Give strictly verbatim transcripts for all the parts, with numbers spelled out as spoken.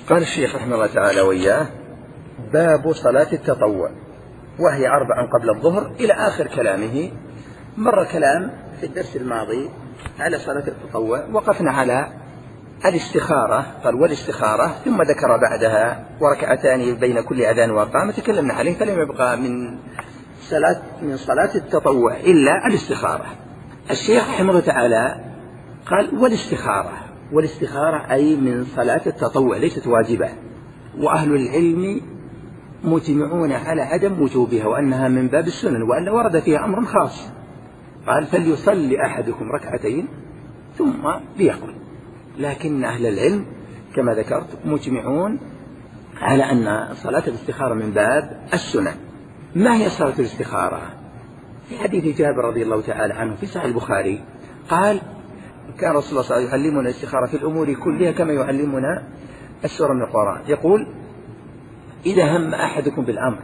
قال الشيخ رحمه الله تعالى وإياه: باب صلاة التطوع، وهي أربع قبل الظهر إلى آخر كلامه. مر كلام في الدرس الماضي على صلاة التطوع، وقفنا على الاستخارة، قال والاستخارة، ثم ذكر بعدها وركعتان بين كل أذان وإقامة تكلمنا عليه، فلم يبقى من صلاة من صلاة التطوع إلا الاستخارة. الشيخ رحمه الله تعالى قال والاستخارة، والاستخارة أي من صلاة التطوع ليست واجبة، وأهل العلم مجمعون على عدم وجوبها وأنها من باب السنن، وألا ورد فيها أمر خاص. قال فليصلي أحدكم ركعتين ثم ليقل. لكن أهل العلم كما ذكرت مجمعون على أن صلاة الاستخارة من باب السنن. ما هي صلاة الاستخارة؟ في حديث جابر رضي الله تعالى عنه في صحيح البخاري قال: كان رسول الله صلى الله عليه وسلم يعلمنا الاستخارة في الأمور كلها كما يعلمنا السورة من القرآن. يقول: إذا هم أحدكم بالأمر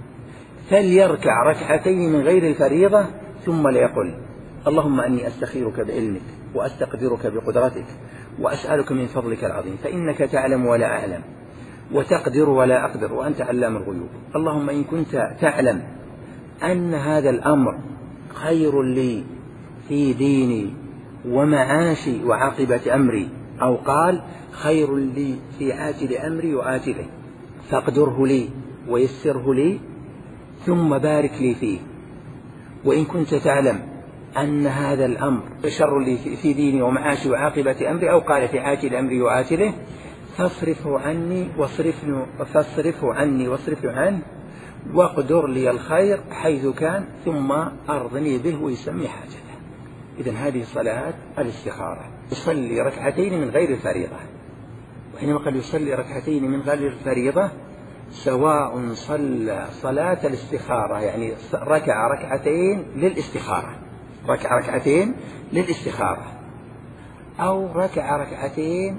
فليركع ركعتين من غير الفريضة ثم ليقل: اللهم أني أستخيرك بعلمك وأستقدرك بقدرتك وأسألك من فضلك العظيم، فإنك تعلم ولا أعلم وتقدر ولا أقدر وأنت علام الغيوب. اللهم إن كنت تعلم أن هذا الأمر خير لي في ديني ومعاشي وعاقبة أمري، أو قال خير لي في عاجل أمري وآجله، فاقدره لي ويسره لي ثم بارك لي فيه. وإن كنت تعلم أن هذا الأمر شر لي في ديني ومعاشي وعاقبة أمري، أو قال في عاجل أمري وآجله، فاصرفه عني واصرفه فاصرفه عني واصرفه عنه واقدر لي الخير حيث كان ثم أرضني به ويسمي حاجته. إذن هذه صلاة الاستخارة. يصلي ركعتين من غير الفريضة، وحينما قال يصلي ركعتين من غير الفريضة سواء صلى صلاة الاستخارة يعني ركع ركعتين للاستخارة ركع ركعتين للاستخارة أو ركع ركعتين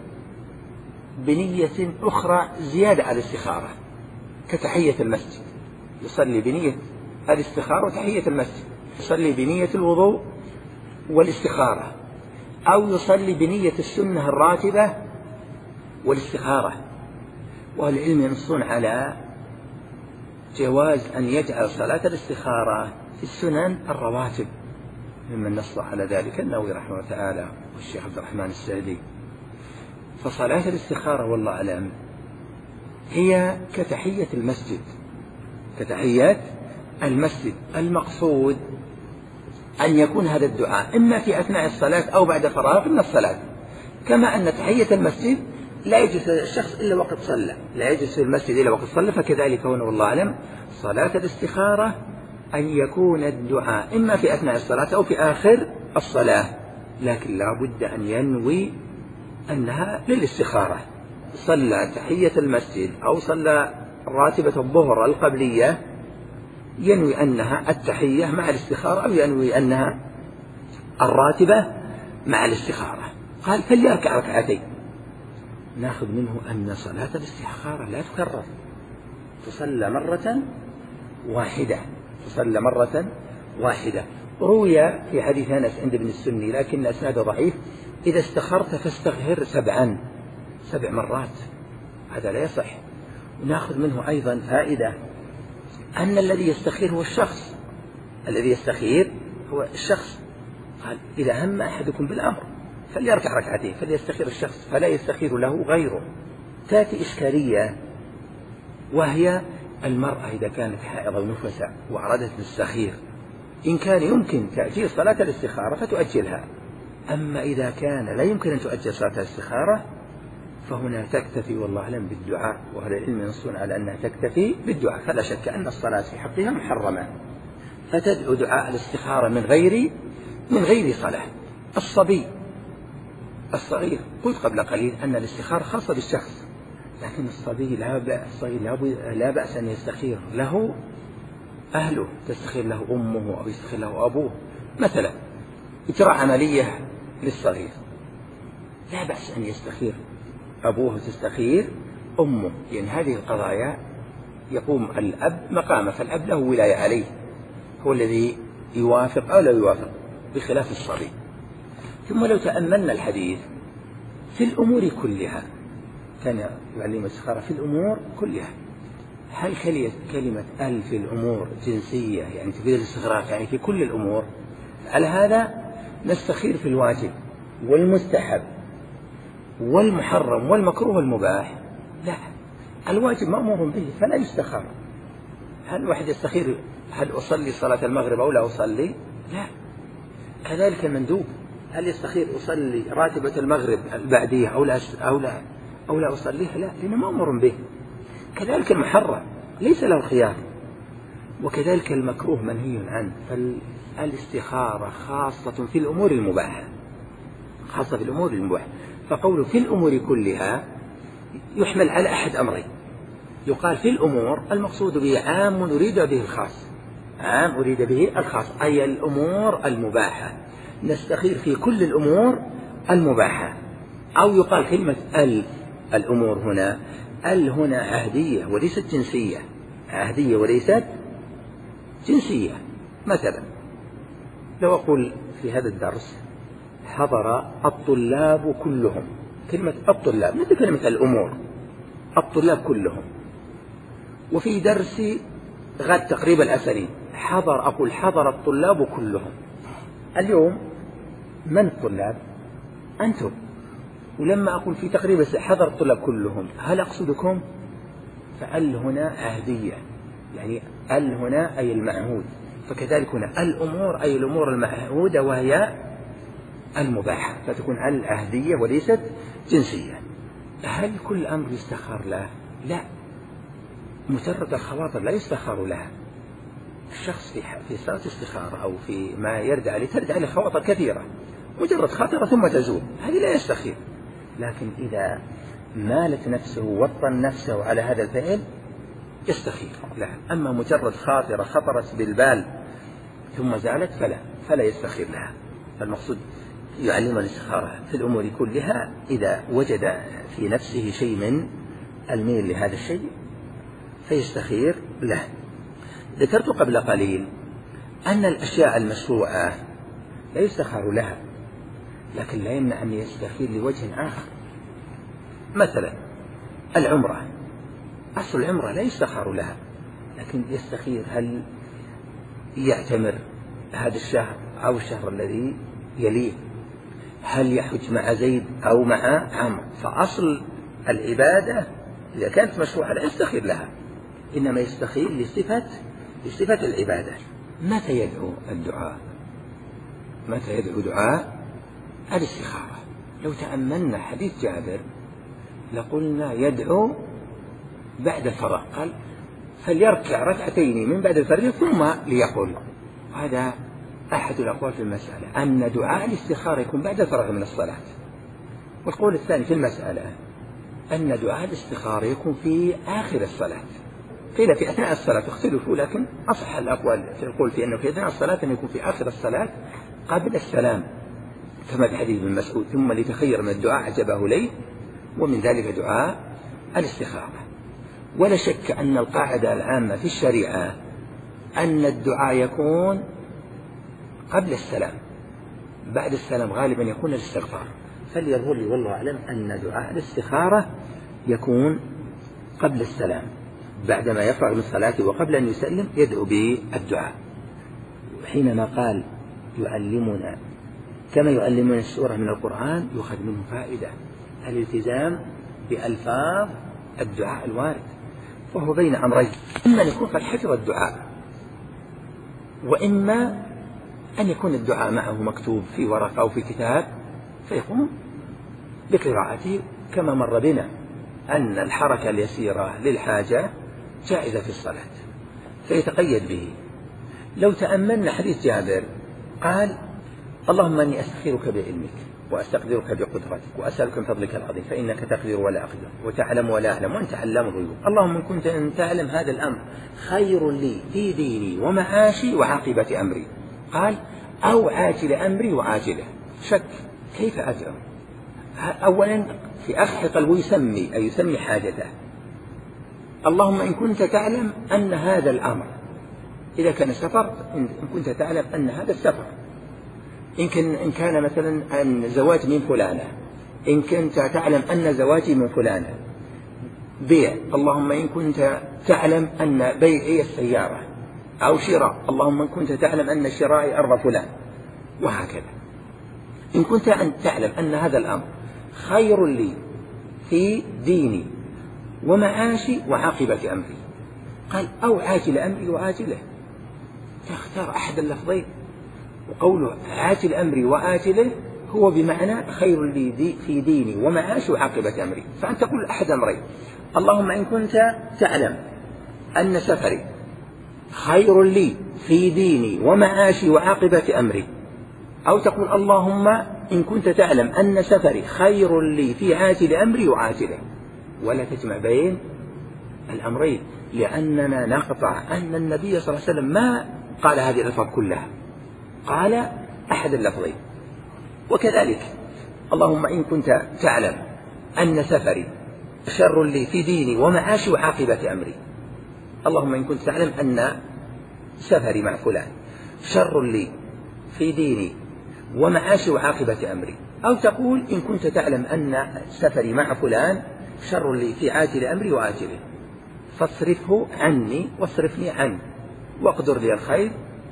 بنية أخرى زيادة على الاستخارة كتحية المسجد، يصلي بنية الاستخارة وتحية المسجد، يصلي بنية الوضوء والاستخارة، أو يصلي بنية السنة الراتبة والاستخارة. والعلم ينصون على جواز أن يجعل صلاة الاستخارة في السنن الرواتب، ممن نص على ذلك النووي رحمه الله تعالى والشيخ عبد الرحمن السعدي. فصلاة الاستخارة والله أعلم هي كتحية المسجد كتحية المسجد المقصود أن يكون هذا الدعاء إما في أثناء الصلاة أو بعد فراغ من الصلاة، كما أن تحية المسجد لا يجلس الشخص إلا وقت صلى، لا يجلس في المسجد إلا وقت صلى، فكذلك هنا والله أعلم صلاة الاستخارة أن يكون الدعاء إما في أثناء الصلاة أو في آخر الصلاة، لكن لا بد أن ينوي أنها للاستخارة. صلى تحية المسجد أو صلى راتبة الظهر القبلية ينوي أنها التحية مع الاستخارة، أو ينوي أنها الراتبة مع الاستخارة. قال فليركع ركعتين. ناخذ منه أن صلاة الاستخارة لا تكرر، تصلى مرة واحدة تصلى مرة واحدة. روي في حديث أنس عند ابن السني لكن أسناده ضعيف: إذا استخرت فاستغفر سبعا سبع مرات. هذا لا يصح. وناخذ منه أيضا فائدة أن الذي يستخير هو الشخص الذي يستخير هو الشخص. قال إذا هم أحدكم بالأمر فليركع ركعتين، فليستخير الشخص فلا يستخير له غيره. تأتي إشكالية وهي المرأة إذا كانت حائضة ونفسا وأرادت تستخير، إن كان يمكن تأجيل صلاة الاستخارة فتؤجلها، أما إذا كان لا يمكن أن تؤجل صلاة الاستخارة فهنا تكتفي والله أعلم بالدعاء، وأهل العلم ينصون على أنها تكتفي بالدعاء. فلا شك أن الصلاة في حقها محرمة، فتدعو دعاء الاستخارة من غير من غير صلاة. الصبي الصغير قلت قبل قليل أن الاستخارة خاصة بالشخص، لكن الصبي لا بأس لا بأس أن يستخير له أهله، تستخير له أمه أو يستخير له أبوه. مثلا إجراء عملية للصغير لا بأس أن يستخير أبوه وتستخير أمه، لأن هذه القضايا يقوم الأب مقامه، فالأب له ولاية عليه، هو الذي يوافق أو لا يوافق، بخلاف الصبي. ثم لو تأملنا الحديث في الأمور كلها كان يعلم الاستخارة في الأمور كلها. هل كلمة ال في الأمور جنسية يعني تفيد الاستغراق يعني في كل الأمور؟ على هذا نستخير في الواجب والمستحب والمحرم والمكروه والمباح؟ لا، الواجب مأمور به فلا يستخار. هل واحد يستخير هل أصلي صلاة المغرب أو لا أصلي؟ لا. كذلك المندوب، هل يستخير أصلي راتبة المغرب البعدية أو لا أو لا أو لا أصليها؟ لا، لأنه مأمور به. كذلك المحرم ليس له خيار، وكذلك المكروه منهي عنه. فالاستخارة خاصة في الأمور المباحة، خاصة في الأمور المباحة. فقوله في الأمور كلها يحمل على أحد أمرين. يقال في الأمور المقصود به عام نريد به الخاص، عام أريد به الخاص، أي الأمور المباحة، نستخير في كل الأمور المباحة. أو يقال كلمة ال الأمور هنا، ال هنا عهدية وليست جنسية، عهدية وليست جنسية. مثلا لو أقول في هذا الدرس حضر الطلاب كلهم، كلمة الطلاب مثل كلمة الأمور، الطلاب كلهم. وفي درس غد تقريبا الأسرين حضر، أقول حضر الطلاب كلهم. اليوم من الطلاب؟ أنتم. ولما أقول في تقريبا حضر الطلاب كلهم هل أقصدكم؟ فال هنا عهدية، يعني ال هنا أي المعهود. فكذلك هنا الأمور أي الأمور المعهودة وهي المباحة، فتكون ال عهدية وليست جنسية. هل كل أمر يستخار له؟ لا، مجرد الخواطر لا يستخار لها. الشخص في في صلاة استخارة أو في ما يرد عليه ترد عليه خواطر كثيرة، مجرد خاطرة ثم تزول، هذه لا يستخير. لكن إذا مالت نفسه وطن نفسه على هذا الفعل يستخير لا. أما مجرد خاطرة خطرت بالبال ثم زالت فلا فلا يستخير لها. فالمقصود يعلم الاستخارة في الأمور كلها إذا وجد في نفسه شيء من الميل لهذا الشيء فيستخير له. ذكرت قبل قليل أن الأشياء المشروعة لا يستخار لها، لكن لا يمنع أن يستخير لوجه آخر. مثلا العمرة، أصل العمرة لا يستخار لها، لكن يستخير هل يعتمر هذا الشهر أو الشهر الذي يليه، هل يحج مع زيد أو مع عمرو. فأصل العبادة إذا كانت مشروعة لا يستخير لها، إنما يستخير لصفة لصفة العبادة. متى يدعو الدعاء؟ متى يدعو دعاء الاستخارة؟ لو تأملنا حديث جابر لقلنا يدعو بعد الفراغ، قال فليركع ركعتين من بعد الفريضة ثم ليقول. هذا أحد الأقوال في المسألة، أن دعاء الاستخارة يكون بعد الفراغ من الصلاة. والقول الثاني في المسألة أن دعاء الاستخارة يكون في آخر الصلاة. قيل في أثناء الصلاة اختلفوا، لكن أصح الأقوال في القول في أنه في أثناء الصلاة أن يكون في آخر الصلاة قبل السلام، كما في حديث ابن مسعود ثم لتخير من الدعاء عجبه ليه، ومن ذلك دعاء الاستخارة. ولا شك أن القاعدة العامة في الشريعة أن الدعاء يكون قبل السلام، بعد السلام غالبا يكون الاستغفار. فليظهر لي والله أعلم أن دعاء الاستخارة يكون قبل السلام، بعدما يفرغ من صلاته وقبل أن يسلم يدعو بالدعاء. حينما قال يعلمنا كما يعلمنا السورة من القرآن يؤخذ منه فائدة الالتزام بألفاظ الدعاء الوارد، فهو بين أمرين: إما أن يكون قد حفظ الدعاء، وإما أن يكون الدعاء معه مكتوب في ورقة أو في كتاب فيقوم بقراءته، كما مر بنا أن الحركة اليسيرة للحاجة جائزة في الصلاة فيتقيد به. لو تأملنا حديث جابر قال اللهم أني أستخيرك بعلمك وأستقدرك بقدرتك وأسألك من فضلك العظيم فإنك تقدر ولا أقدر وتعلم ولا أعلم وأنت علام الغيوب. اللهم إن كنت أن تعلم هذا الأمر خير لي في ديني ومعاشي وعاقبة أمري، قال أو عاجل أمري وعاجله. شك كيف أدعو؟ أولا في أخ قلبه يسمي أي يسمي حاجته. اللهم إن كنت تعلم أن هذا الأمر، إذا كان سفر إن كنت تعلم أن هذا السفر، إن كان, إن كان مثلا عن زواج من فلانة، إن كنت تعلم أن زواجي من فلانة بيع، اللهم إن كنت تعلم أن بيعي السيارة، أو شراء، اللهم إن كنت تعلم أن شرائي أرض فلان، وهكذا. إن كنت أن تعلم أن هذا الأمر خير لي في ديني ومعاشي وعاقبة أمري، قال أو عاجل أمري وآجله، تختار أحد اللفظين، وقوله عاجل أمري وآجله هو بمعنى خير لي دي في ديني ومعاشي وعاقبة أمري. فأنت تقول أحد أمرين، اللهم إن كنت تعلم أن سفري خير لي في ديني ومعاشي وعاقبة أمري، أو تقول اللهم إن كنت تعلم أن سفري خير لي في عاجل أمري وعاجله، ولا تجمع بين الأمرين، لأننا نقطع أن النبي صلى الله عليه وسلم ما قال هذه الألفاظ كلها، قال أحد اللفظين. وكذلك اللهم إن كنت تعلم أن سفري شر لي في ديني ومعاشي وعاقبة أمري، اللهم إن كنت تعلم أن سفري مع فلان شر لي في ديني ومعاشي وعاقبة أمري، أو تقول إن كنت تعلم أن سفري مع فلان شر لي في عاجل أمري وآجله، فاصرفه عني واصرفني عنه، واقدر لي الخير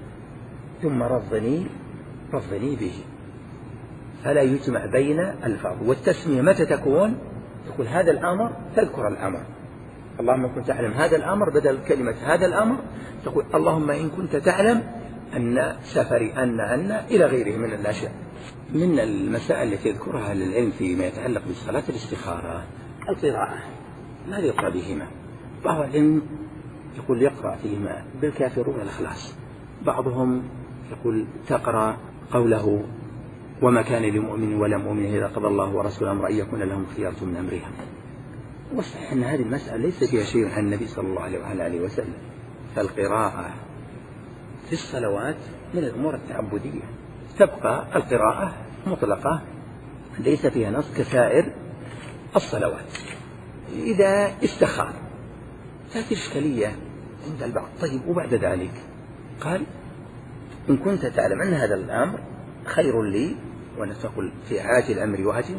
ثم رضني رضني به. فلا يجمع بين الفاظ. والتسمية متى تكون؟ تقول هذا الأمر، تذكر الأمر، اللهم إن كنت تعلم هذا الأمر، بدل كلمة هذا الأمر تقول اللهم إن كنت تعلم أن سفري أن أن إلى غيره من الأشياء. من المسائل التي يذكرها للعلم فيما يتعلق بصلاة الاستخارة القراءة، ماذا يقرأ بهما؟ بعض العلم يقول يقرأ فيهما بالكافرون الإخلاص، بعضهم يقول تقرأ قوله وما كان لمؤمن ولا مؤمن إذا قضى الله ورسوله أمرا أن يكون لهم خيارة من أمرهم. والصحيح أن هذه المسألة ليس فيها شيء عن النبي صلى الله عليه وعلى آله وسلم، فالقراءة في الصلوات من الأمور التعبدية، تبقى القراءة مطلقة ليس فيها نص كسائر الصلوات. إذا استخار تأتي إشكالية عند البعض. طيب وبعد ذلك قال إن كنت تعلم أن هذا الأمر خير لي، ونتقل في عاجل أمري وآجله،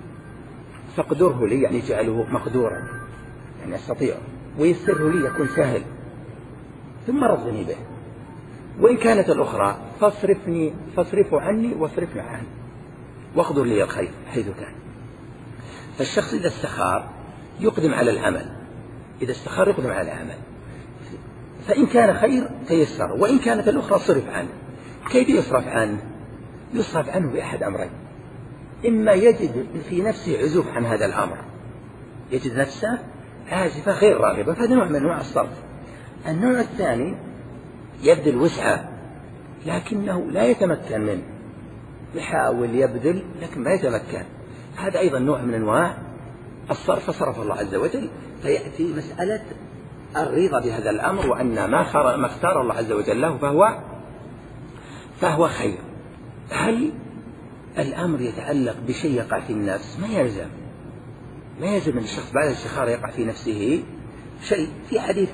فاقدره لي، يعني جعله مقدورا، يعني أستطيع، ويسره لي يكون سهل، ثم رضني به. وإن كانت الأخرى فاصرفني فاصرفه عني واصرفني عنه، واقدر لي الخير حيث كان. فالشخص إذا استخار يقدم على العمل، إذا استخار يقدم على العمل، فإن كان خير تيسر، وإن كانت الأخرى صرف عنه. كيف يصرف عنه؟ يصرف عنه بأحد أمرين، إما يجد في نفسه عزوف عن هذا الأمر، يجد نفسه عازفة غير راغبة، فهذا نوع من أنواع الصرف. النوع الثاني يبذل وسعة لكنه لا يتمكن منه، يحاول يبذل لكن ما يتمكن، هذا أيضا نوع من أنواع الصرف، فصرف الله عز وجل. فيأتي مسألة الرضا بهذا الأمر، وأن ما اختار الله عز وجل له فهو فهو خير. هل الأمر يتعلق بشيء يقع في النفس؟ ما يلزم ما يلزم أن الشخص بعد الاستخارة يقع في نفسه شيء. في حديث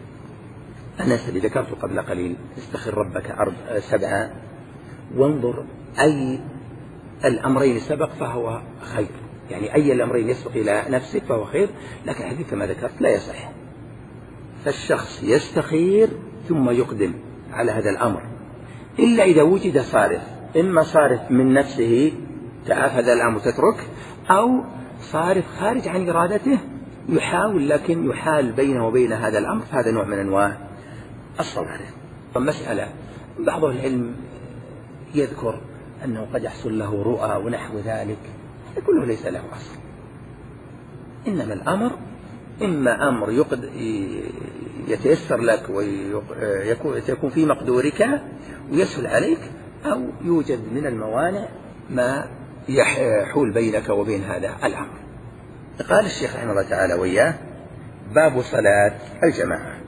أنس الذي ذكرته قبل قليل، استخر ربك أربع سبعة وانظر أي الأمرين سبق فهو خير، يعني أي الأمرين يسبق إلى نفسك فهو خير. لكن الحديث كما ذكرت لا يصح، فالشخص يستخير ثم يقدم على هذا الأمر، إلا إذا وجد صارف، إما صارف من نفسه تعاف هذا الأمر تترك، أو صارف خارج عن إرادته يحاول لكن يحال بينه وبين هذا الأمر، هذا نوع من أنواع الصوارف. مسألة بعض العلم يذكر أنه قد يحصل له رؤى ونحو ذلك، كله ليس له أصل، إنما الأمر إما أمر يقد يتيسر لك ويكون في مقدورك ويسهل عليك، أو يوجد من الموانع ما يحول بينك وبين هذا الأمر. قال الشيخ رحمه الله تعالى وإياه: باب صلاة الجماعة.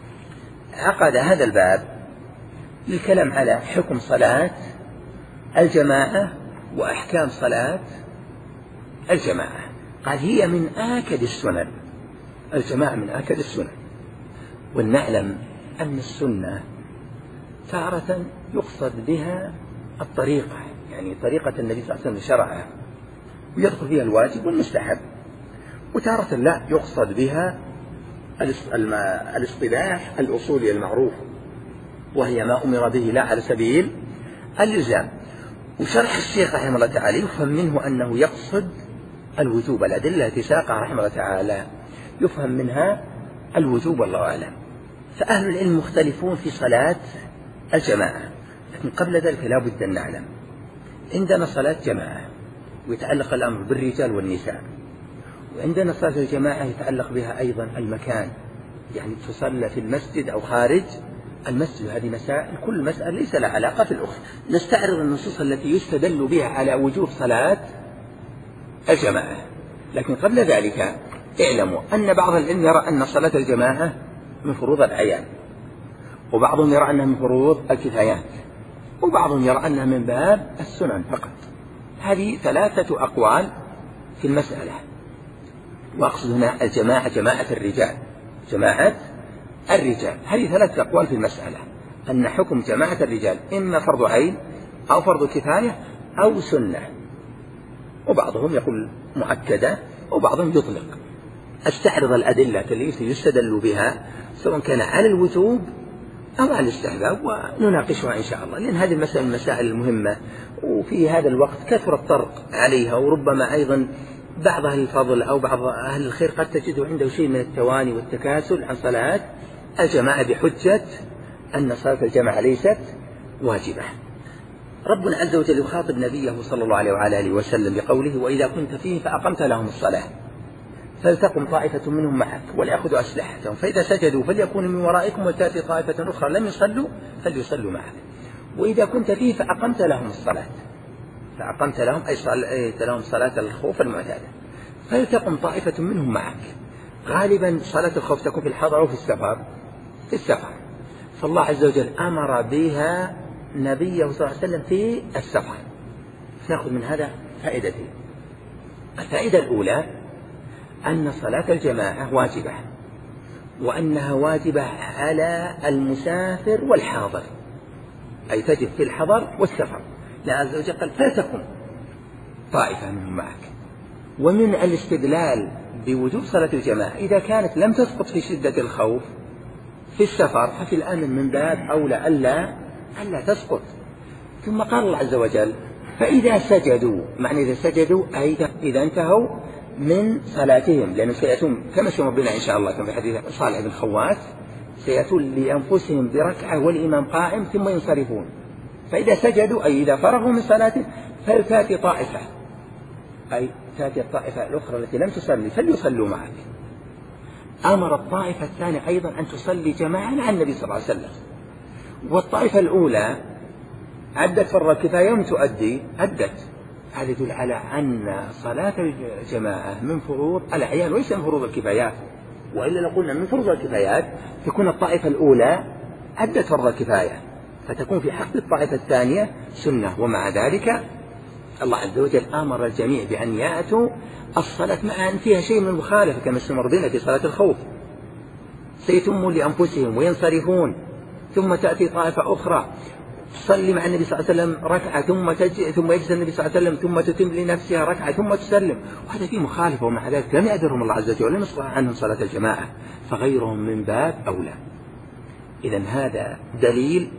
عقد هذا الباب للكلام على حكم صلاة الجماعة وأحكام صلاة الجماعة. قال هي من آكد السنن، الجماعة من آكد السنن. ولنعلم أن السنة تارة يقصد بها الطريقة، يعني طريقة النبي صلى الله عليه وسلم شرعها، ويدخل فيها الواجب والمستحب، وتارة لا يقصد بها الاصطلاح الأصولي المعروف، وهي ما أمر به لا على سبيل الإلزام. وشرح الشيخ رحمه الله تعالى يفهم منه أنه يقصد الوجوب، الأدلة التي ساقها رحمه الله تعالى يفهم منها الوجوب والله أعلم. فأهل العلم مختلفون في صلاة الجماعة، لكن قبل ذلك لا بد أن نعلم عندنا صلاة جماعة ويتعلق الأمر بالرجال والنساء، وعندنا صلاة الجماعة يتعلق بها أيضا المكان، يعني تصلى في المسجد أو خارج المسجد. هذه مسائل كل مسألة ليس لها علاقة في الأخرى. نستعرض النصوص التي يستدل بها على وجوب صلاة الجماعة، لكن قبل ذلك اعلموا أن بعض العلم يرى أن صلاة الجماعة من فروض الأعيان، وبعضهم يرى أنها من فروض الكفايات، وبعضهم يرى أنها من باب السنن فقط. هذه ثلاثة أقوال في المسألة، وأقصد هنا الجماعة جماعة الرجال، جماعة الرجال. هذه ثلاثة أقوال في المسألة، أن حكم جماعة الرجال إما فرض عين أو فرض كفاية أو سنة، وبعضهم يقول مؤكدة وبعضهم يطلق. استعرض الأدلة التي يستدل بها سواء كان على الوجوب أو على الاستحباب ونناقشها إن شاء الله، لأن هذه المسألة من المسائل المهمة، وفي هذا الوقت كثر الطرق عليها، وربما أيضا بعض أهل الفضل أو بعض أهل الخير قد تجده عنده شيء من التواني والتكاسل عن صلاة الجماعة بحجة أن صلاة الجماعة ليست واجبة. ربنا عز وجل يخاطب نبيه صلى الله عليه وعلى آله وسلم بقوله: وإذا كنت فيه فأقمت لهم الصلاة فلتقم طائفة منهم معك وليأخذوا أسلحتهم فإذا سجدوا فليكونوا من ورائكم ولتأتي طائفة أخرى لم يصلوا فليصلوا معك. وإذا كنت فيه فأقمت لهم الصلاة، فأقمت لهم أي صليت لهم صلاة الخوف المعتادة، فلتقم طائفة منهم معك. غالبا صلاة الخوف تكون في الحضر أو في السفر، في السفر، فالله عز وجل أمر بها نبيه صلى الله عليه وسلم في السفر. نأخذ من هذا فائدتين. الفائدة الأولى أن صلاة الجماعة واجبة، وأنها واجبة على المسافر والحاضر، أي تجب في الحضر والسفر. الله عز وجل قال: فلتقم طائفة منهم معك. ومن الاستدلال بوجوب صلاة الجماعة إذا كانت لم تسقط في شدة الخوف في السفر ففي الأمن من باب أولى ألا ألا تسقط. ثم قال الله عز وجل: فإذا سجدوا، معنى إذا سجدوا أي إذا انتهوا من صلاتهم، لأنه سيأتون كما سيمر بنا إن شاء الله كما في حديث صالح بن خوات، سيأتون لأنفسهم بركعة والإمام قائم ثم ينصرفون، فإذا سجدوا أي إذا فرغوا من صلاتهم فلتأتي طائفة، أي تأتي الطائفة الأخرى التي لم تصلي فليصلوا معك. أمر الطائفة الثانية أيضا أن تصلي جماعة مع النبي صلى الله عليه وسلم. والطائفة الأولى أدت فرض الكفاية يوم تؤدي أدت. هذا يدل على أن صلاة الجماعة من فروض الأعيان وليس من فروض الكفايات، وإلا لو قلنا من فروض الكفايات تكون الطائفة الأولى أدت فرض الكفاية، فتكون في حق الطائفة الثانية سنة. ومع ذلك الله عز وجل أمر الجميع بأن يأتوا الصلاة مع أن فيها شيء من المخالفة كما سمر بنا في صلاة الخوف، سيتموا لأنفسهم وينصرفون، ثم تأتي طائفة أخرى تصلي مع النبي صلى الله عليه وسلم ركعة ثم تجي ثم يجلس النبي صلى الله عليه وسلم ثم تتم لنفسها ركعة ثم تسلم، وهذا فيه مخالفة. ومع ذلك لم يأجرهم الله عز وجل ولم يصلح عنهم صلاة الجماعة، فغيرهم من باب أولى. إذن هذا دليل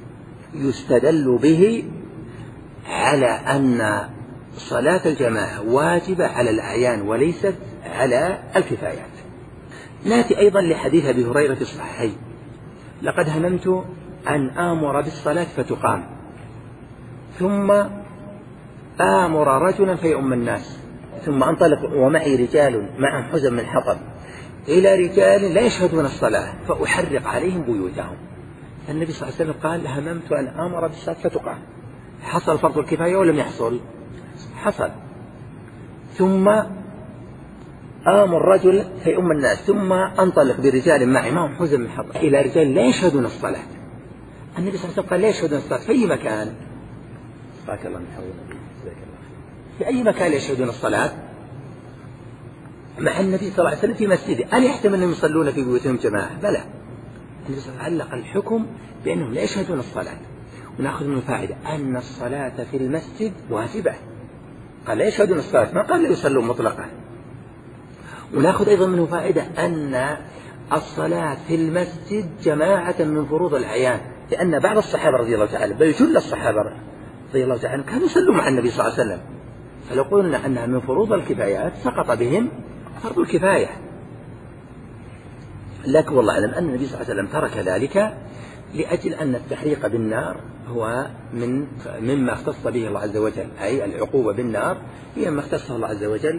يستدل به على أن صلاة الجماعة واجبة على الأعيان وليست على الكفايات. نأتي أيضا لحديث أبي هريرة في الصحيحين: لقد هممت أن آمر بالصلاة فتقام ثم آمر رجلا فيؤم الناس ثم أنطلق ومعي رجال معهم حزم من حطب إلى رجال لا يشهدون الصلاة فأحرق عليهم بيوتهم. النبي صلى الله عليه وسلم قال: هممت أن آمر بالصلاة فتقام. حصل فرض الكفاية ولم يحصل؟ حصل. ثم آمر رجل فيؤم الناس ثم أنطلق برجال معي معهم حزم من حطب إلى رجال لا يشهدون الصلاة. النبي صلى الله عليه وسلم قال: لا يشهدون الصلاة في أي مكان؟ بارك الله فيك. في أي مكان يشهدون الصلاة؟ مع النبي صلى الله عليه وسلم في مسجده. ألا يحتمل أنهم يصلون في بيوتهم جماعة؟ بلى. النبي صلى الله عليه وسلم علق الحكم بأنهم لا يشهدون الصلاة. ونأخذ من فائدة أن الصلاة في المسجد واجبة، قال لا يشهدون الصلاة، ما قال لا يصلون مطلقا. ونأخذ أيضا منه فائدة أن الصلاة في المسجد جماعة من فروض الأعيان، لأن بعض الصحابة رضي الله تعالى بل جل الصحابة رضي الله تعالى كانوا يصلوا مع النبي صلى الله عليه وسلم، فلو قلنا أنها من فروض الكفايات سقط بهم فرض الكفاية. لكن والله أعلم أن النبي صلى الله عليه وسلم ترك ذلك لأجل أن التحريق بالنار هو من مما اختص به الله عز وجل، أي العقوبة بالنار هي ما اختص الله عز وجل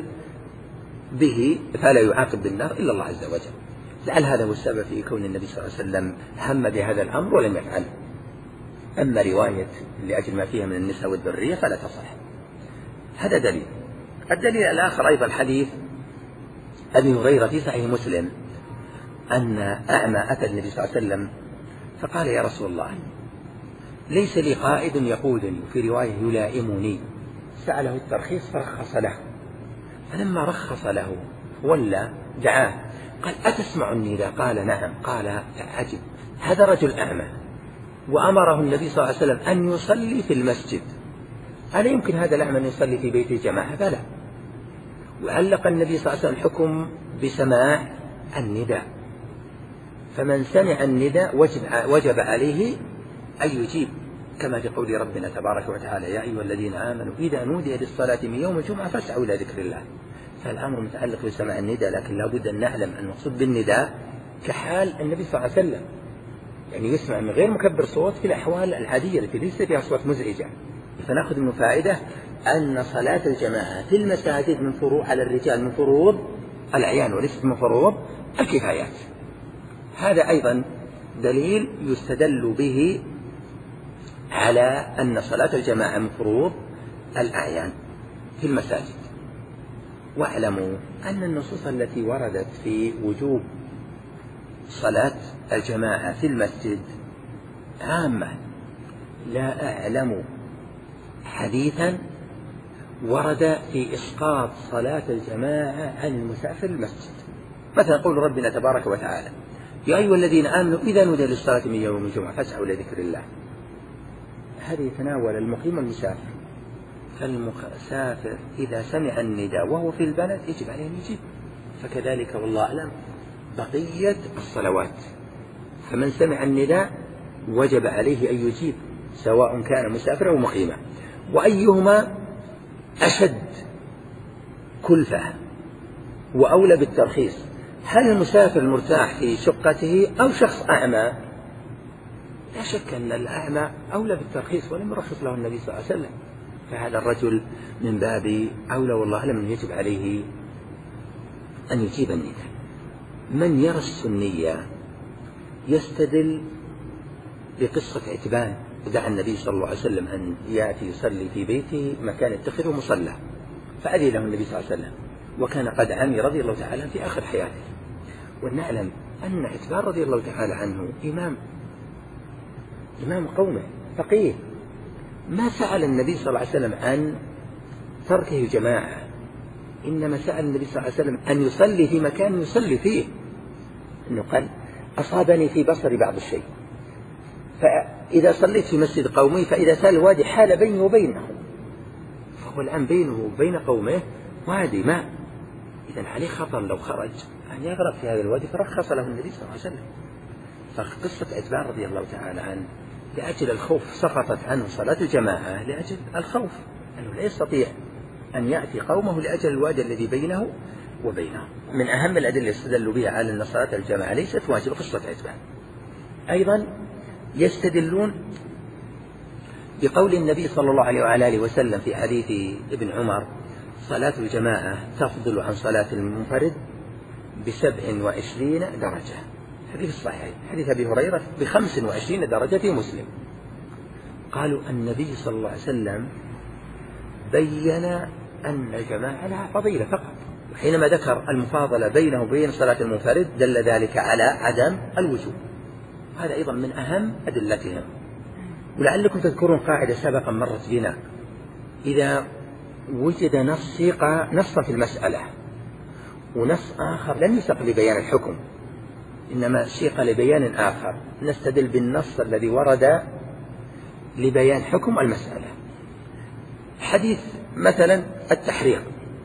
به، فلا يعاقب بالنار إلا الله عز وجل. لعل هذا هو السبب في كون النبي صلى الله عليه وسلم هم بهذا الأمر ولم يفعله. أما رواية لأجل ما فيها من النساء والذرية فلا تصح. هذا دليل. الدليل الآخر أيضا حديث أبي هريرة في صحيح مسلم أن أعمى أتى النبي صلى الله عليه وسلم فقال يا رسول الله ليس لي قائد يقودني، وفي رواية يلائمني، سأله الترخيص فرخص له، فلما رخص له ولا دعاه قال أتسمع النداء؟ قال نعم. قال عجب، هذا رجل أعمى وأمره النبي صلى الله عليه وسلم أن يصلي في المسجد، ألا يمكن هذا الأعمى أن يصلي في بيته جماعة؟ بلى. وعلق النبي صلى الله عليه وسلم الحكم بسماع النداء، فمن سمع النداء وجب, وجب عليه أن يجيب، كما في قول ربنا تبارك وتعالى يا أيها الذين آمنوا إذا نودي للصلاة من يوم الجمعة فاسعوا إلى ذكر الله. فالأمر متعلق بسماع النداء، لكن لا بد أن نعلم أن المقصود بالنداء كحال النبي صلى الله عليه وسلم، يعني يسمع من غير مكبر صوت في الأحوال العادية التي ليس فيها صوت مزعجة. فنأخذ من فائدة أن صلاة الجماعة في المساجد من فروض على الرجال من فروض الأعيان وليست من فروض الكفايات. هذا أيضا دليل يستدل به على أن صلاة الجماعة من فروض الأعيان في المساجد. واعلموا أن النصوص التي وردت في وجوب صلاة الجماعة في المسجد عامة، لا أعلم حديثا ورد في إسقاط صلاة الجماعة عن المسافر المسجد. مثلا قول ربنا تبارك وتعالى يا أيها الذين آمنوا إذا نودي للصلاة من يوم الجمعة فاسعوا إلى ذكر الله، هذا يتناول المقيم والمسافر. فالمسافر إذا سمع النداء وهو في البلد يجب عليه أن يجيب، فكذلك والله أعلم بقية الصلوات، فمن سمع النداء وجب عليه أن يجيب سواء كان مسافرا أو مقيما. وأيهما أشد كلفة وأولى بالترخيص، هل المسافر المرتاح في شقته أو شخص أعمى؟ لا شك أن الأعمى أولى بالترخيص، ولم يرخص له النبي صلى الله عليه وسلم، فهذا الرجل من باب أولى والله أعلم يجب عليه أن يجيب النداء. من يرى السنية يستدل بقصة عتبان، دعا النبي صلى الله عليه وسلم أن يأتي يصلي في بيته مكان يتخذه مصلى، فأذن له النبي صلى الله عليه وسلم، وكان قد عمي رضي الله تعالى في آخر حياته. ونعلم أن عتبان رضي الله تعالى عنه إمام إمام قومه فقيه، ما سأل النبي صلى الله عليه وسلم عن تركه جماعة، إنما سأل النبي صلى الله عليه وسلم أن يصلي في مكان يصلي فيه، إنه قال أصابني في بصري بعض الشيء، فإذا صليت في مسجد قومي فإذا سال الوادي حال بيني وبينه، فهو الآن بينه وبين قومه وادي ماء، إذن عليه خطر لو خرج أن يغرق في هذا الوادي، فرخص له النبي صلى الله عليه وسلم. فقصة عتبان رضي الله تعالى عنه لأجل الخوف سقطت عنه صلاة الجماعة، لأجل الخوف أنه لا يستطيع أن يأتي قومه لأجل الوادي الذي بينه وبينه. من أهم الأدلة يستدل بها على أن صلاة الجماعة ليست واجبة قصة عتبان. أيضا يستدلون بقول النبي صلى الله عليه وعلى آله وسلم في حديث ابن عمر صلاة الجماعة تفضل عن صلاة المنفرد بسبع وعشرين درجة، حديث الصحيح، حديث أبي هريرة بخمس وعشرين درجة في مسلم. قالوا النبي صلى الله عليه وسلم بين أن الجماعة لها فضيلة فقط، وحينما ذكر المفاضلة بينه وبين صلاة المنفرد دل ذلك على عدم الوجوب. هذا أيضا من أهم أدلتهم. ولعلكم تذكرون قاعدة سابقا مرت بنا، إذا وجد نص نص في المسألة ونص آخر لم يسق لبيان الحكم إنما سيق لبيان آخر، نستدل بالنص الذي ورد لبيان حكم المسألة. حديث مثلا التحريق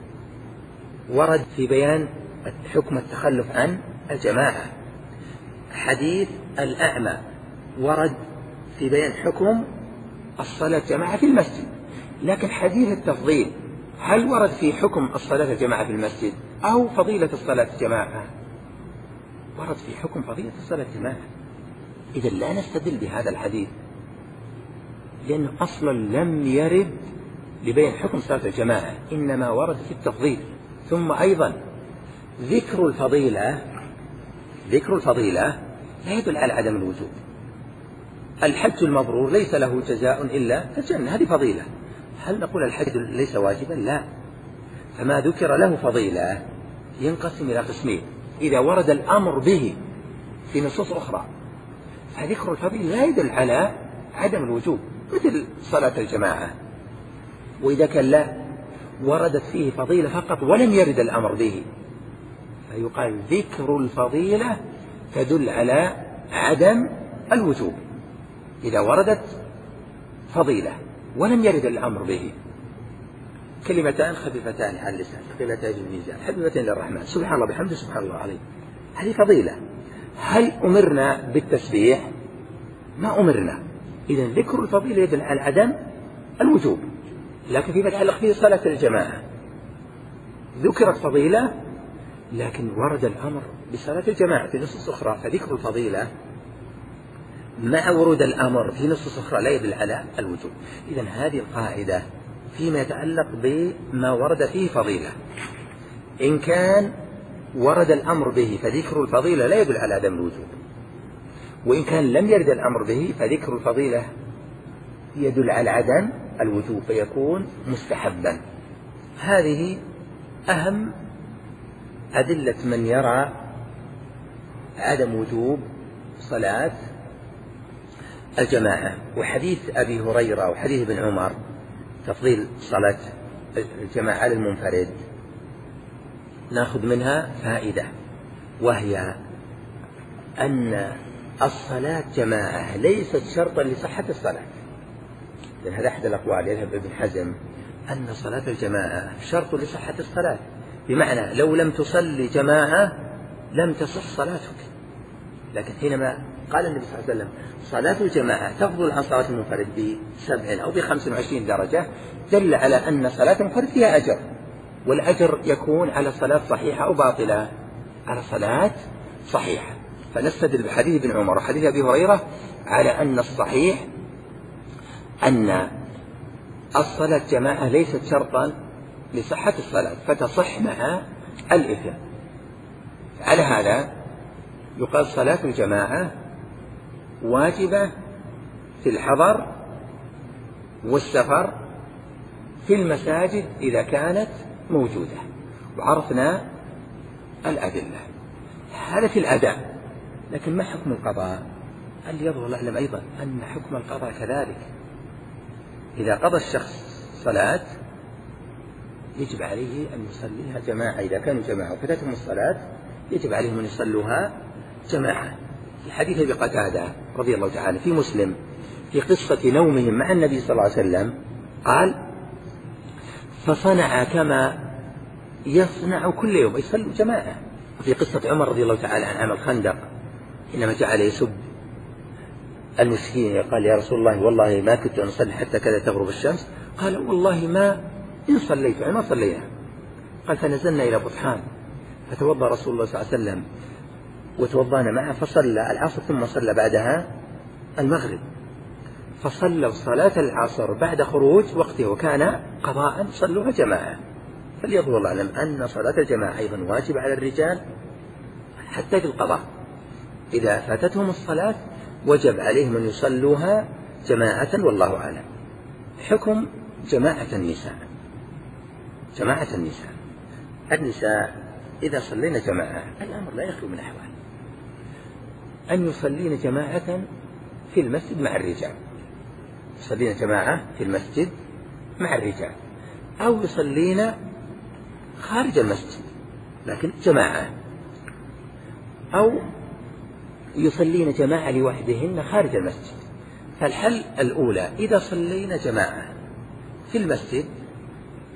ورد في بيان حكم التخلف عن الجماعة. حديث الأعمى ورد في بيان حكم الصلاة جماعة في المسجد. لكن حديث التفضيل هل ورد في حكم الصلاة الجماعة في المسجد أو فضيلة الصلاة الجماعة؟ ورد في حكم فضيلة الصلاة الجماعة. إذا لا نستدل بهذا الحديث لأنه أصلا لم يرد لبيان حكم صلاة الجماعة، إنما ورد في التفضيل. ثم أيضا ذكر الفضيلة ذكر الفضيلة لا يدل على عدم الوجوب. الحج المبرور ليس له جزاء إلا الجنة، هذه فضيلة. هل نقول الحج ليس واجبا؟ لا. فما ذكر له فضيلة ينقسم إلى قسمين: إذا ورد الأمر به في نصوص أخرى فذكر الفضيلة لا يدل على عدم الوجوب مثل صلاة الجماعة. وإذا كان لا وردت فيه فضيلة فقط ولم يرد الأمر به فيقال ذكر الفضيلة تدل على عدم الوجوب إذا وردت فضيلة ولم يرد الأمر به. كلمتان خفيفتان على اللسان ثقيلتان في الميزان حبيبتين للرحمن سبحان الله بحمده سبحان الله عليه، هذه فضيلة. هل أمرنا بالتسبيح؟ ما أمرنا. إذن ذكر الفضيلة يدل على عدم الوجوب. لكن فيما يتعلق به صلاة الجماعة ذكرت فضيلة لكن ورد الأمر بصلاة الجماعة في نصوص أخرى، فذكر الفضيلة مع ورود الأمر في نصوص أخرى لا يدل على الوجوب. إذن هذه القاعدة فيما يتعلق بما ورد فيه فضيلة، إن كان ورد الأمر به فذكر الفضيلة لا يدل على عدم الوجوب، وإن كان لم يرد الأمر به فذكر الفضيلة يدل على عدم الوجوب فيكون مستحبا. هذه أهم أدلة من يرى عدم وجوب صلاة الجماعة. وحديث أبي هريرة وحديث ابن عمر تفضيل صلاة الجماعة على المنفرد نأخذ منها فائدة، وهي أن الصلاة جماعة ليست شرطا لصحة الصلاة. لأن هذا أحد الأقوال يذهب ابن حزم أن صلاة الجماعة شرط لصحة الصلاة، بمعنى لو لم تصلي جماعة لم تصح صلاتك. لكن حينما قال النبي صلى الله عليه وسلم صلاة الجماعة تفضل عن صلاة المنفرد بسبع أو بخمس وعشرين درجة دل على أن صلاة المنفرد فيها أجر، والأجر يكون على صلاة صحيحة أو باطلة، على صلاة صحيحة. فنستدل بحديث ابن عمر وحديث أبي هريرة على أن الصحيح أن الصلاة جماعة ليست شرطا لصحة الصلاة فتصح مع الإثم. على هذا يقال صلاة الجماعة واجبة في الحضر والسفر في المساجد إذا كانت موجودة، وعرفنا الأدلة. هذا في الأداء. لكن ما حكم القضاء؟ هل يظهر الأعلم أيضا أن حكم القضاء كذلك. إذا قضى الشخص صلاة يجب عليه أن يصليها جماعة، إذا كانوا جماعة وفاتتهم الصلاة يجب عليهم أن يصلوها جماعة. في حديث أبي قتادة رضي الله تعالى في مسلم في قصة نومهم مع النبي صلى الله عليه وسلم قال فصنع كما يصنع كل يوم، يصلوا جماعة. وفي قصة عمر رضي الله تعالى عن عام الخندق حينما جعل يسب المسكين قال يا رسول الله والله ما كنت أصلي حتى كذا تغرب الشمس، قال والله ما إن صليت يعني ما صلينا. قال فنزلنا إلى بطحان فتوضأ رسول الله صلى الله عليه وسلم وتوضأنا معه فصلى العصر ثم صلى بعدها المغرب، فصلوا صلاة العصر بعد خروج وقته وكان قضاء صلوها جماعة. فليظهر الله أعلم أن صلاة الجماعة أيضا واجب على الرجال حتى في القضاء، إذا فاتتهم الصلاة وجب عليهم أن يصلوها جماعة والله أعلم. حكم جماعة النساء. جماعة النساء النساء إذا صلينا جماعة الأمر لا يخلو من أحوال أن يصلين جماعة في المسجد مع الرجال، يصلين جماعة في المسجد مع الرجال، أو يصلين خارج المسجد لكن جماعة، أو يصلين جماعة لوحدهن خارج المسجد. فالحل الأولى إذا صلينا جماعة في المسجد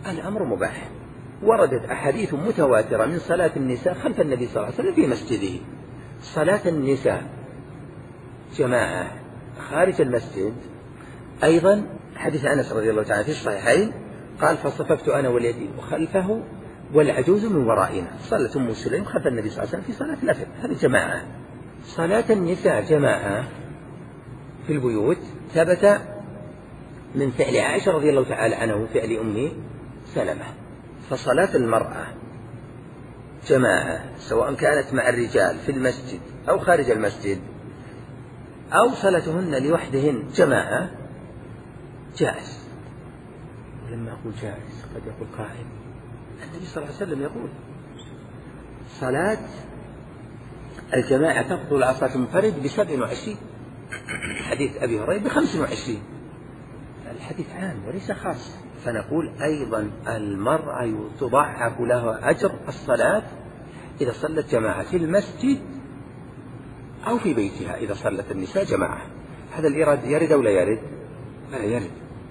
الأمر مباح. وردت أحاديث متواترة من صلاة النساء خلف النبي صلى الله عليه وسلم في مسجده. صلاة النساء جماعة خارج المسجد أيضا حديث أنس رضي الله تعالى في الصحيحين قال فصففت أنا واليتيم خلفه والعجوز من ورائنا. صلت أم سليم خلف النبي صلى الله عليه وسلم في صلاة النفل، هذه جماعة. صلاة النساء جماعة في البيوت ثبت من فعل عائشة رضي الله تعالى عنها وفعل أم سلمة. فصلاة المرأة جماعة سواء كانت مع الرجال في المسجد أو خارج المسجد أو صلاتهن لوحدهن جماعة جائز. ولما أقول جائز قد يقول قائل النبي صلى الله عليه وسلم يقول صلاة الجماعة تفضل على صلاة المنفرد بسبع وعشرين، حديث أبي هريرة بخمس وعشرين. الحديث عام وليس خاص. فنقول أيضا المرأة تضاعف لها أجر الصلاة إذا صلت جماعة في المسجد أو في بيتها إذا صلت النساء جماعة. هذا الإيراد يرد أو لا يرد؟ لا يرد.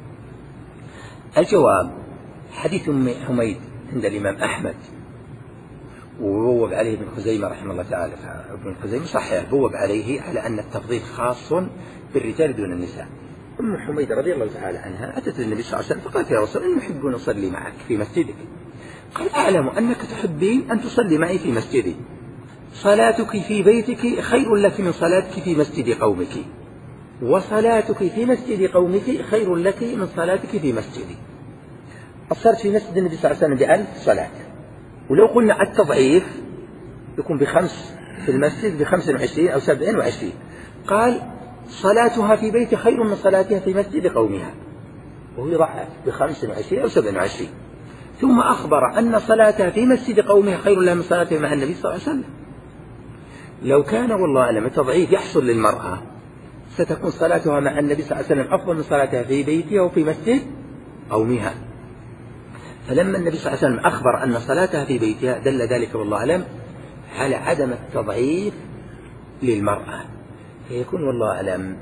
الجواب حديث أم حميد عند الإمام أحمد وبوب عليه ابن خزيمة رحمه الله تعالى، ابن خزيمة صحيح بوب عليه على أن التفضيل خاص بالرجال دون النساء. أم حميد رضي الله تعالى عنها أتت للنبي صلى الله عليه وسلم فقالت يا رسول الله إني أحب أن أصلي معك في مسجدك. قال أعلم أنك تحبين أن تصلي معي في مسجدي، صلاتك في بيتك خير لك من صلاتك في مسجد قومك، وصلاتك في مسجد قومك خير لك من صلاتك في مسجدي. أصرت في مسجد النبي صلى الله عليه وسلم بألف صلاة، ولو قلنا التضعيف يكون بخمس في المسجد بخمس وعشرين أو سبعين وعشرين. قال صلاتها في بيت خير من صلاتها في مسجد قومها، وهو يضعف بخمس وعشرين أو سبع وعشرين. ثم أخبر أن صلاتها في مسجد قومها خير لها من صلاتها مع النبي صلى الله عليه وسلم. لو كان والله أعلم التضعيف يحصل للمرأة ستكون صلاتها مع النبي صلى الله عليه وسلم أفضل من صلاتها في بيتها وفي مسجد قومها. فلما النبي صلى الله عليه وسلم أخبر أن صلاتها في بيتها دل ذلك والله أعلم على عدم التضعيف للمرأة. فيكون والله أعلم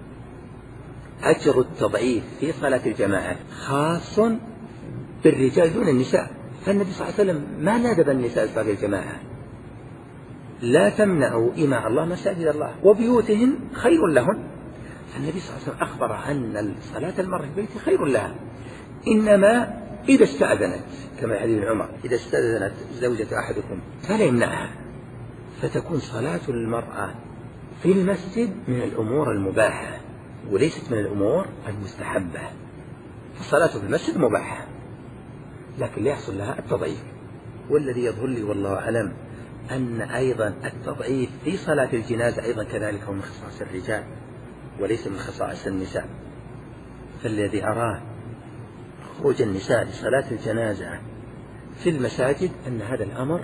أجر التضعيف في صلاة الجماعة خاص بالرجال دون النساء. فالنبي صلى الله عليه وسلم ما نادب النساء صلاة الجماعة، لا تمنعوا إماء الله مساجد الله وبيوتهن خير لهن. فالنبي صلى الله عليه وسلم أخبر أن صلاة المرأة في بيته خير لها، إنما إذا استأذنت كما حديث عمر إذا استأذنت زوجة أحدكم فلا يمنعها. فتكون صلاة المرأة في المسجد من الأمور المباحة وليست من الأمور المستحبة. فالصلاة في المسجد مباحة لكن لا يحصل لها التضعيف. والذي يظهر لي والله أعلم أن أيضا التضعيف في صلاة الجنازة أيضا كذلك هو من خصائص الرجال وليس من خصائص النساء. فالذي أراه خروج النساء لصلاة الجنازة في المساجد أن هذا الأمر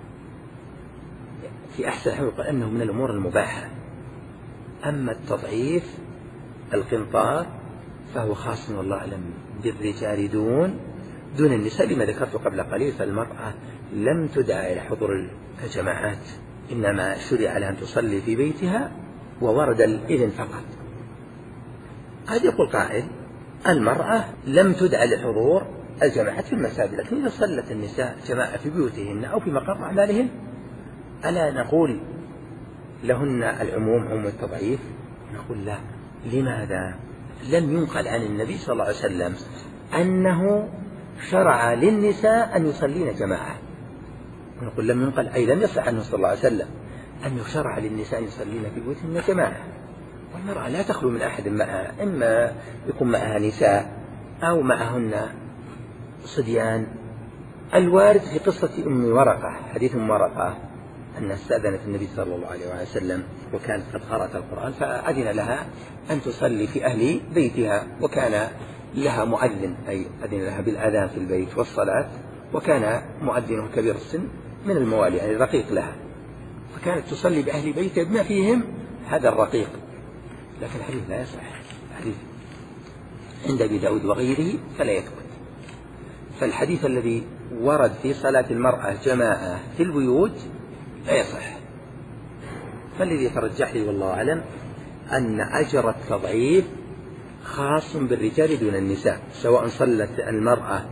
في أحسن حقيقة أنه من الأمور المباحة. أما التضعيف القنطار فهو خاص والله أعلم بالرجال دون دون النساء لما ذكرت قبل قليل. فالمرأة لم تدعى إلى حضور الجماعات، إنما شرع لها أن تصلي في بيتها وورد الإذن فقط. قد يقول قائل المرأة لم تدعى لحضور الجماعات في المساجد، لكن إذا صلت النساء جماعة في بيوتهن أو في مقر أعمالهن ألا نقول لهن العموم عموم التضعيف؟ نقول لا. لماذا؟ لم ينقل عن النبي صلى الله عليه وسلم أنه شرع للنساء أن يصلين جماعة. ونقول لم ينقل أي لم يصح عنه صلى الله عليه وسلم أنه شرع للنساء أن يصلين في بيوتهن جماعة. والمرأة لا تخلو من أحد معها، إما يكون معها نساء أو معهن صبيان. الوارد في قصة أم ورقة حديث أم ورقة أن استأذنت النبي صلى الله عليه وسلم وكانت قد قرأت القرآن فأذن لها أن تصلي في أهل بيتها، وكان لها مؤذن أي أذن لها بالأذان في البيت والصلاة، وكان مؤذنه كبير السن من الموالي يعني رقيق لها، فكانت تصلي بأهل بيتها بما فيهم هذا الرقيق. لكن الحديث لا يصح، الحديث عند أبي داود وغيره فلا يثبت. فالحديث الذي ورد في صلاة المرأة جماعة في البيوت لا يصح. فالذي يترجح لي والله أعلم أن أجر التضعيف خاص بالرجال دون النساء، سواء صلت المرأة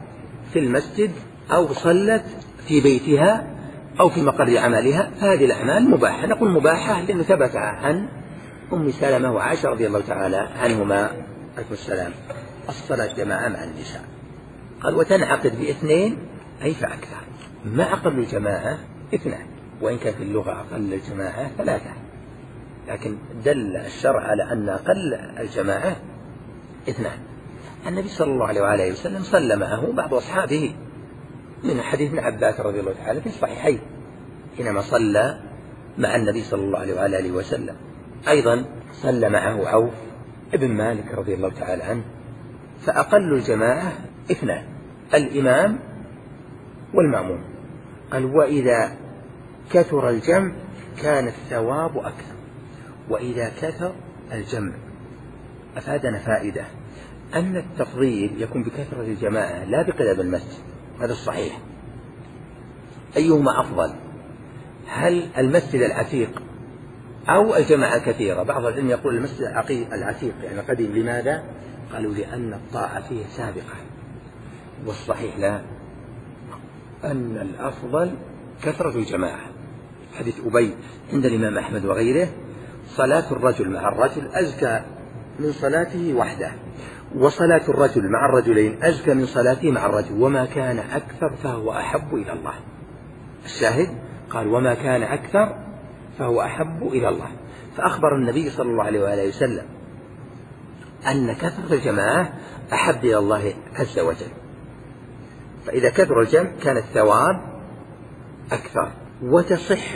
في المسجد أو صلت في بيتها أو في مقر عملها، فهذه الأعمال مباحة. نقول مباحة لأنه ثبت عن أم سلمة وعائشة رضي الله تعالى عنهما عليكم السلام الصلاة جماعة مع النساء. قال وتنعقد باثنين أي فأكثر. ما أقل الجماعة اثنان، وإن كان في اللغة أقل الجماعة ثلاثة، لكن دل الشرع على أن أقل الجماعة اثنان. النبي صلى الله عليه وآله وسلم صلى معه بعض أصحابه، من حديث ابن عباس رضي الله تعالى في الصحيحين حينما صلى مع النبي صلى الله عليه وآله وسلم. أيضا صلى معه عوف ابن مالك رضي الله تعالى عنه. فأقل الجماعة اثنان، الإمام والمأموم. قال وإذا كثر الجمع كان الثواب أكثر. وإذا كثر الجمع أفادنا فائدة أن التفضيل يكون بكثرة الجماعة لا بقلب المسجد، هذا الصحيح. أيهما أفضل؟ هل المسجد العتيق أو الجماعة كثيرة؟ بعض العلم يقول المسجد العتيق يعني قديم. لماذا؟ قالوا لأن الطاعة فيه سابقة، والصحيح لا، أن الأفضل كثرة الجماعة. حديث أبي عند الإمام أحمد وغيره صلاة الرجل مع الرجل أزكى من صلاته وحده، وصلاة الرجل مع الرجلين أزكى من صلاته مع الرجل، وما كان أكثر فهو أحب إلى الله. الشاهد قال وما كان أكثر فهو أحب إلى الله. فأخبر النبي صلى الله عليه وآله وسلم أن كثرة الجماعة أحب إلى الله عز وجل. فإذا كثر الجمع كان الثواب أكثر، وتصح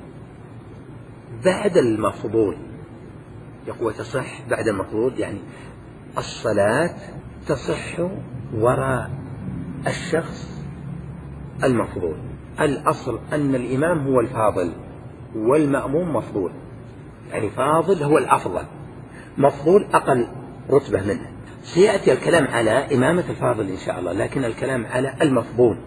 بعد المفضول. يقول تصح بعد المفضول يعني الصلاة تصح وراء الشخص المفضول. الأصل أن الإمام هو الفاضل والمأموم مفضول، يعني فاضل هو الأفضل، مفضول أقل رتبة منه. سيأتي الكلام على إمامة الفاضل إن شاء الله، لكن الكلام على المفضول.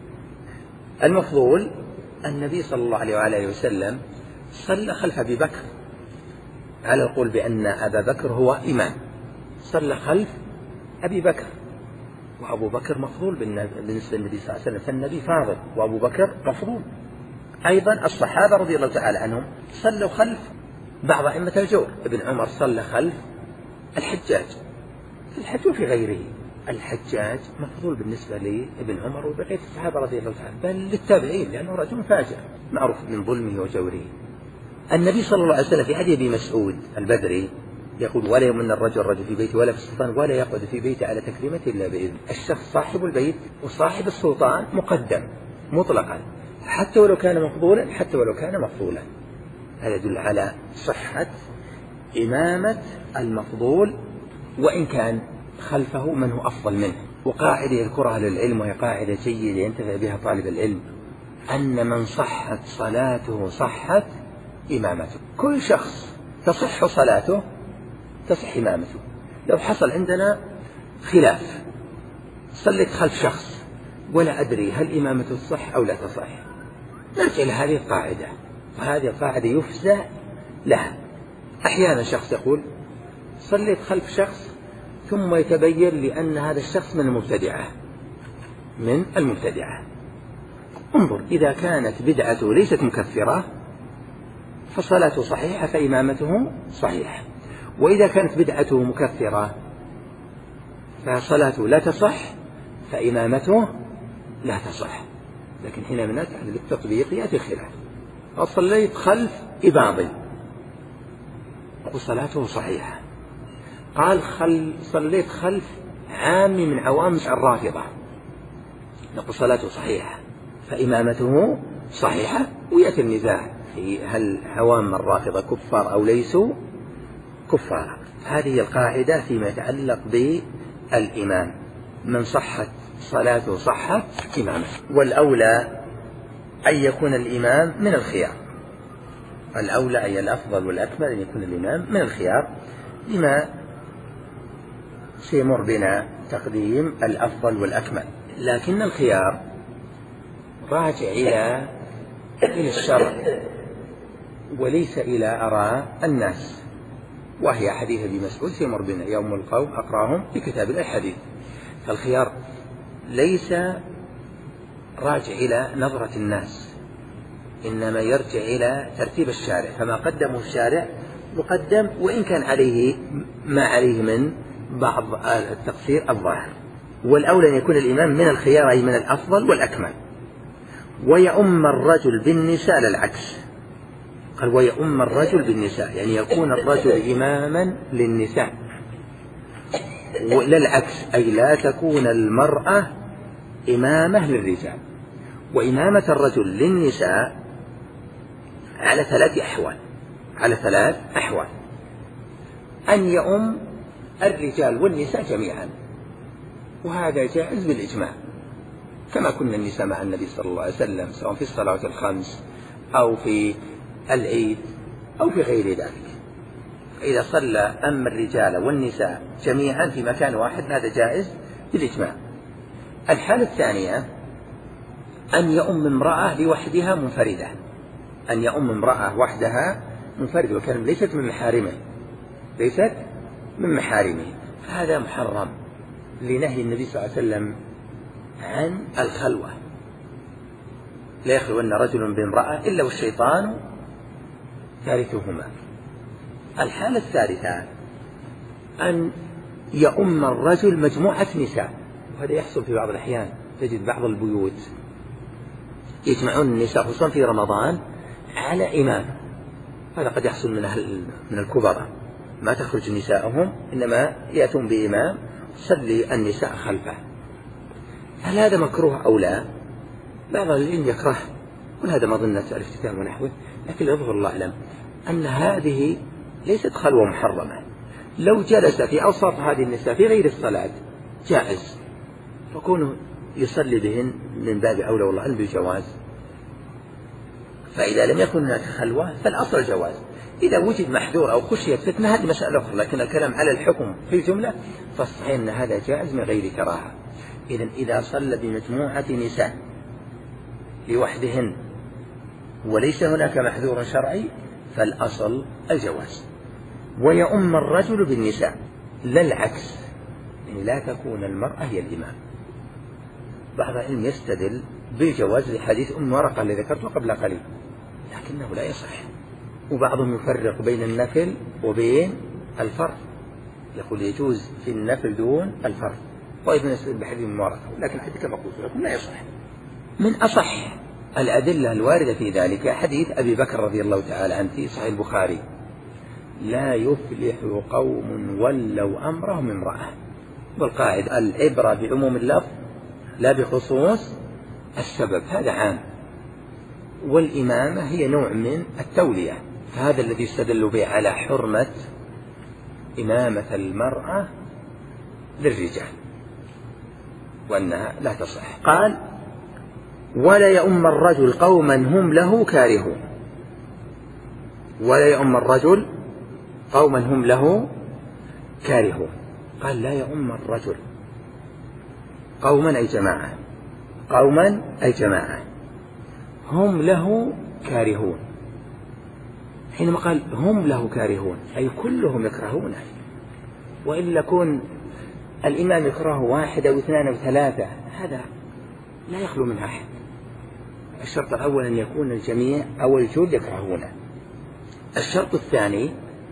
المفضول النبي صلى الله عليه وآله وسلم صلى خلف أبي بكر على القول بأن أبا بكر هو إمام، صلى خلف أبي بكر، وأبو بكر مفضول بالنسبة للنبي صلى الله عليه وسلم، فالنبي فاضل وأبو بكر مفضول. أيضا الصحابة رضي الله تعالى عنهم صلوا خلف بعض أئمة الجور. ابن عمر صلى خلف الحجاج في الحج وفي غيره. الحجاج مفضول بالنسبة لابن عمر وبقية الصحابة رضي الله تعالى، بل للتابعين، لأنه رجل فاجر معروف من ظلمه وجوره. النبي صلى الله عليه وسلم في حديث ابي مسعود البدري يقول ولا يمن الرجل الرجل في بيته ولا في السلطان ولا يقعد في بيته على تكريمته إلا بإذن. الشخص صاحب البيت وصاحب السلطان مقدم مطلقا، حتى ولو كان مفضولا، حتى ولو كان مفضولا. هذا يدل على صحة إمامة المفضول وإن كان خلفه من هو أفضل منه. وقاعدة يذكرها للعلم وهي قاعدة جيدة ينتفع بها طالب العلم، أن من صحت صلاته صحت إمامته. كل شخص تصح صلاته تصح إمامته. لو حصل عندنا خلاف، صليت خلف شخص ولا أدري هل إمامته تصح أو لا تصح، نرجع لهذه القاعدة، وهذه القاعدة يفزع لها. أحيانا شخص يقول صليت خلف شخص ثم يتبين لأن هذا الشخص من المبتدعة من المبتدعة انظر، إذا كانت بدعته ليست مكفرة فصلاته صحيحة فإمامته صحيحة، وإذا كانت بدعته مكفرة فصلاته لا تصح فإمامته لا تصح. لكن حينما نأتي للتطبيق يأتي خلاف. صليت خلف إباضي وصلاته صحيحة، قال خل صليت خلف عام من عوام الرافضة، نقول صلاته صحيحة فإمامته صحيحة. ويأتي النزاع في هل عوام الرافضة كفار أو ليسوا كفار. هذه القاعدة فيما يتعلق بالإمام، من صحت صلاته صحت إمامه. والأولى أن يكون الإمام من الخيار، الأولى أي الأفضل والأكمل أن يكون الإمام من الخيار، لما سيمر بنا تقديم الأفضل والأكمل. لكن الخيار راجع إلى إلى الشرع وليس إلى آراء الناس، وهي حديث ابي مسعود سيمر بنا يوم القوم أقراهم في كتاب الحديث. فالخيار ليس راجع إلى نظرة الناس، إنما يرجع إلى ترتيب الشارع، فما قدمه الشارع يقدم وإن كان عليه ما عليه من بعض التقصير الظاهر. والأولى أن يكون الإمام من الخيار أي من الأفضل والأكمل. ويؤم الرجل بالنساء للعكس، قال ويؤم الرجل بالنساء، يعني يكون الرجل إماما للنساء، وللعكس أي لا تكون المرأة إمامة للرجال. وإمامة الرجل للنساء على ثلاث أحوال، على ثلاث أحوال: أن يؤم الرجال والنساء جميعا، وهذا جائز بالإجماع، كما كنا النساء مع النبي صلى الله عليه وسلم سواء في الصلاة الخمس أو في العيد أو في غير ذلك. إذا صلى أم الرجال والنساء جميعا في مكان واحد هذا جائز بالإجماع. الحالة الثانية أن يؤم امرأة لوحدها منفردة، أن يؤم امرأة وحدها منفردة وكان ليست من محارمه، ليست من محارمه، فهذا محرم لنهي النبي صلى الله عليه وسلم عن الخلوة، لا يخلون رجل بامرأة إلا والشيطان ثالثهما. الحالة الثالثة أن يؤم الرجل مجموعة نساء، وهذا يحصل في بعض الأحيان، تجد بعض البيوت يجمعون النساء خصوصا في رمضان على إمام، هذا قد يحصل من أهل من الكبراء ما تخرج نساءهم إنما يأتون بإمام يصلي النساء خلفه. هل هذا مكروه أو لا؟ بعض العلم يكره، وهذا مظنة الافتتان ونحوه، لكن يظهر الله أعلم أن هذه ليست خلوة محرمة، لو جلس في أوسط هذه النساء في غير الصلاة جائز، فكونه يصلي بهن من باب أولى والله أعلم بالجواز. فإذا لم يكن هناك خلوة فالأصل الجواز، إذا وجد محذور أو خشية فتنة هذه مسألة أخرى، لكن الكلام على الحكم في الجملة فالصحيح أن هذا جائز من غير كراهة. إذن إذا صلى بمجموعة نساء لوحدهن وليس هناك محذور شرعي فالأصل الجواز. ويؤم الرجل بالنساء لا العكس، يعني لا تكون المرأة هي الإمام. بعض العلم يستدل بالجواز لحديث أم ورقة الذي ذكرته قبل قليل، لكنه لا يصح. وبعضهم يفرق بين النفل وبين الفرض، يقول يجوز في النفل دون الفرض، وأيضا يستدل بحديث أم ورقة، لكن الحديث كما قلت لكم لا يصح. من أصح الأدلة الواردة في ذلك حديث أبي بكر رضي الله تعالى عنه في صحيح البخاري: لا يفلح قوم ولوا أمرهم امرأة. والقاعدة العبرة بعموم اللفظ لا بخصوص السبب، هذا عام. والإمامة هي نوع من التولية، فهذا الذي استدل به على حرمة إمامة المرأة للرجال وأنها لا تصح. قال: ولا يؤم الرجل قوما هم له كارهون. ولا يؤم الرجل قوما هم له كارهون، قال لا يؤم الرجل قوما أي جماعة، قوما أي جماعة هم له كارهون. حينما قال هم له كارهون أي كلهم يكرهونه، وإلا يكون الإمام يكره واحد أو اثنان أو ثلاثة هذا لا يخلو من أحد. الشرط الأول أن يكون الجميع أو الجل يكرهونه. الشرط الثاني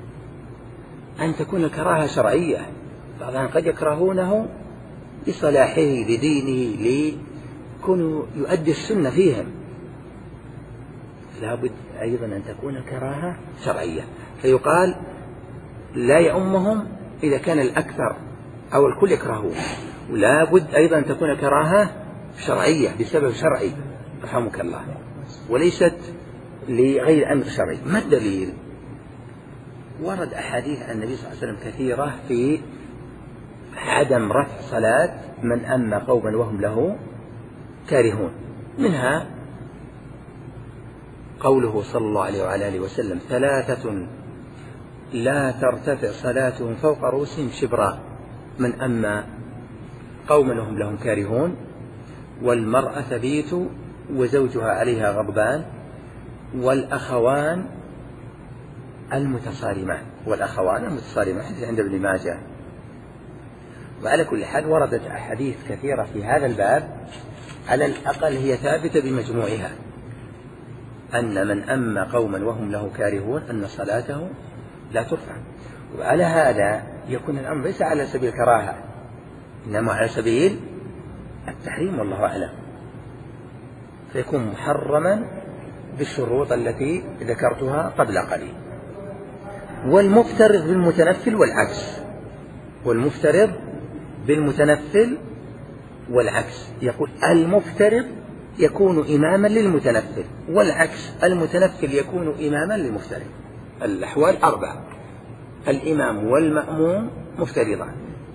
أن تكون الكراهة شرعية، بعضهم قد يكرهونه لصلاحه لدينه ليكونوا يؤدي السنة فيهم، لا بد أيضا أن تكون الكراهة شرعية، فيقال لا يؤمهم إذا كان الأكثر أو الكل يكرهون، ولا بد أيضا أن تكون الكراهة شرعية بسبب شرعي رحمك الله، وليست لغير أمر شرعي. ما الدليل؟ ورد أحاديث عن النبي صلى الله عليه وسلم كثيرة في عدم رفع صلاة من أم قوما وهم له كارهون، منها قوله صلى الله عليه وعلى آله وسلم: ثلاثة لا ترتفع صلاتهم فوق رؤوسهم شبرا: من أم قوما وهم لهم كارهون، والمرأة تبيت وزوجها عليها غضبان، والأخوان المتصارمان. والأخوان المتصارمان عند ابن ماجه. وعلى كل حال وردت أحاديث كثيرة في هذا الباب على الأقل هي ثابتة بمجموعها، أن من أم قوما وهم له كارهون أن صلاته لا ترفع. وعلى هذا يكون الأمر ليس على سبيل الكراهة إنما على سبيل التحريم والله أعلم، فيكون محرما بالشروط التي ذكرتها قبل قليل. والمفترض بالمتنفل والعكس، والمفترض بالمتنفل والعكس، يقول المفترض يكون إماما للمتنفل والعكس المتنفل يكون إماما للمفترض. الأحوال أربعة: الإمام والمأموم مفترضان،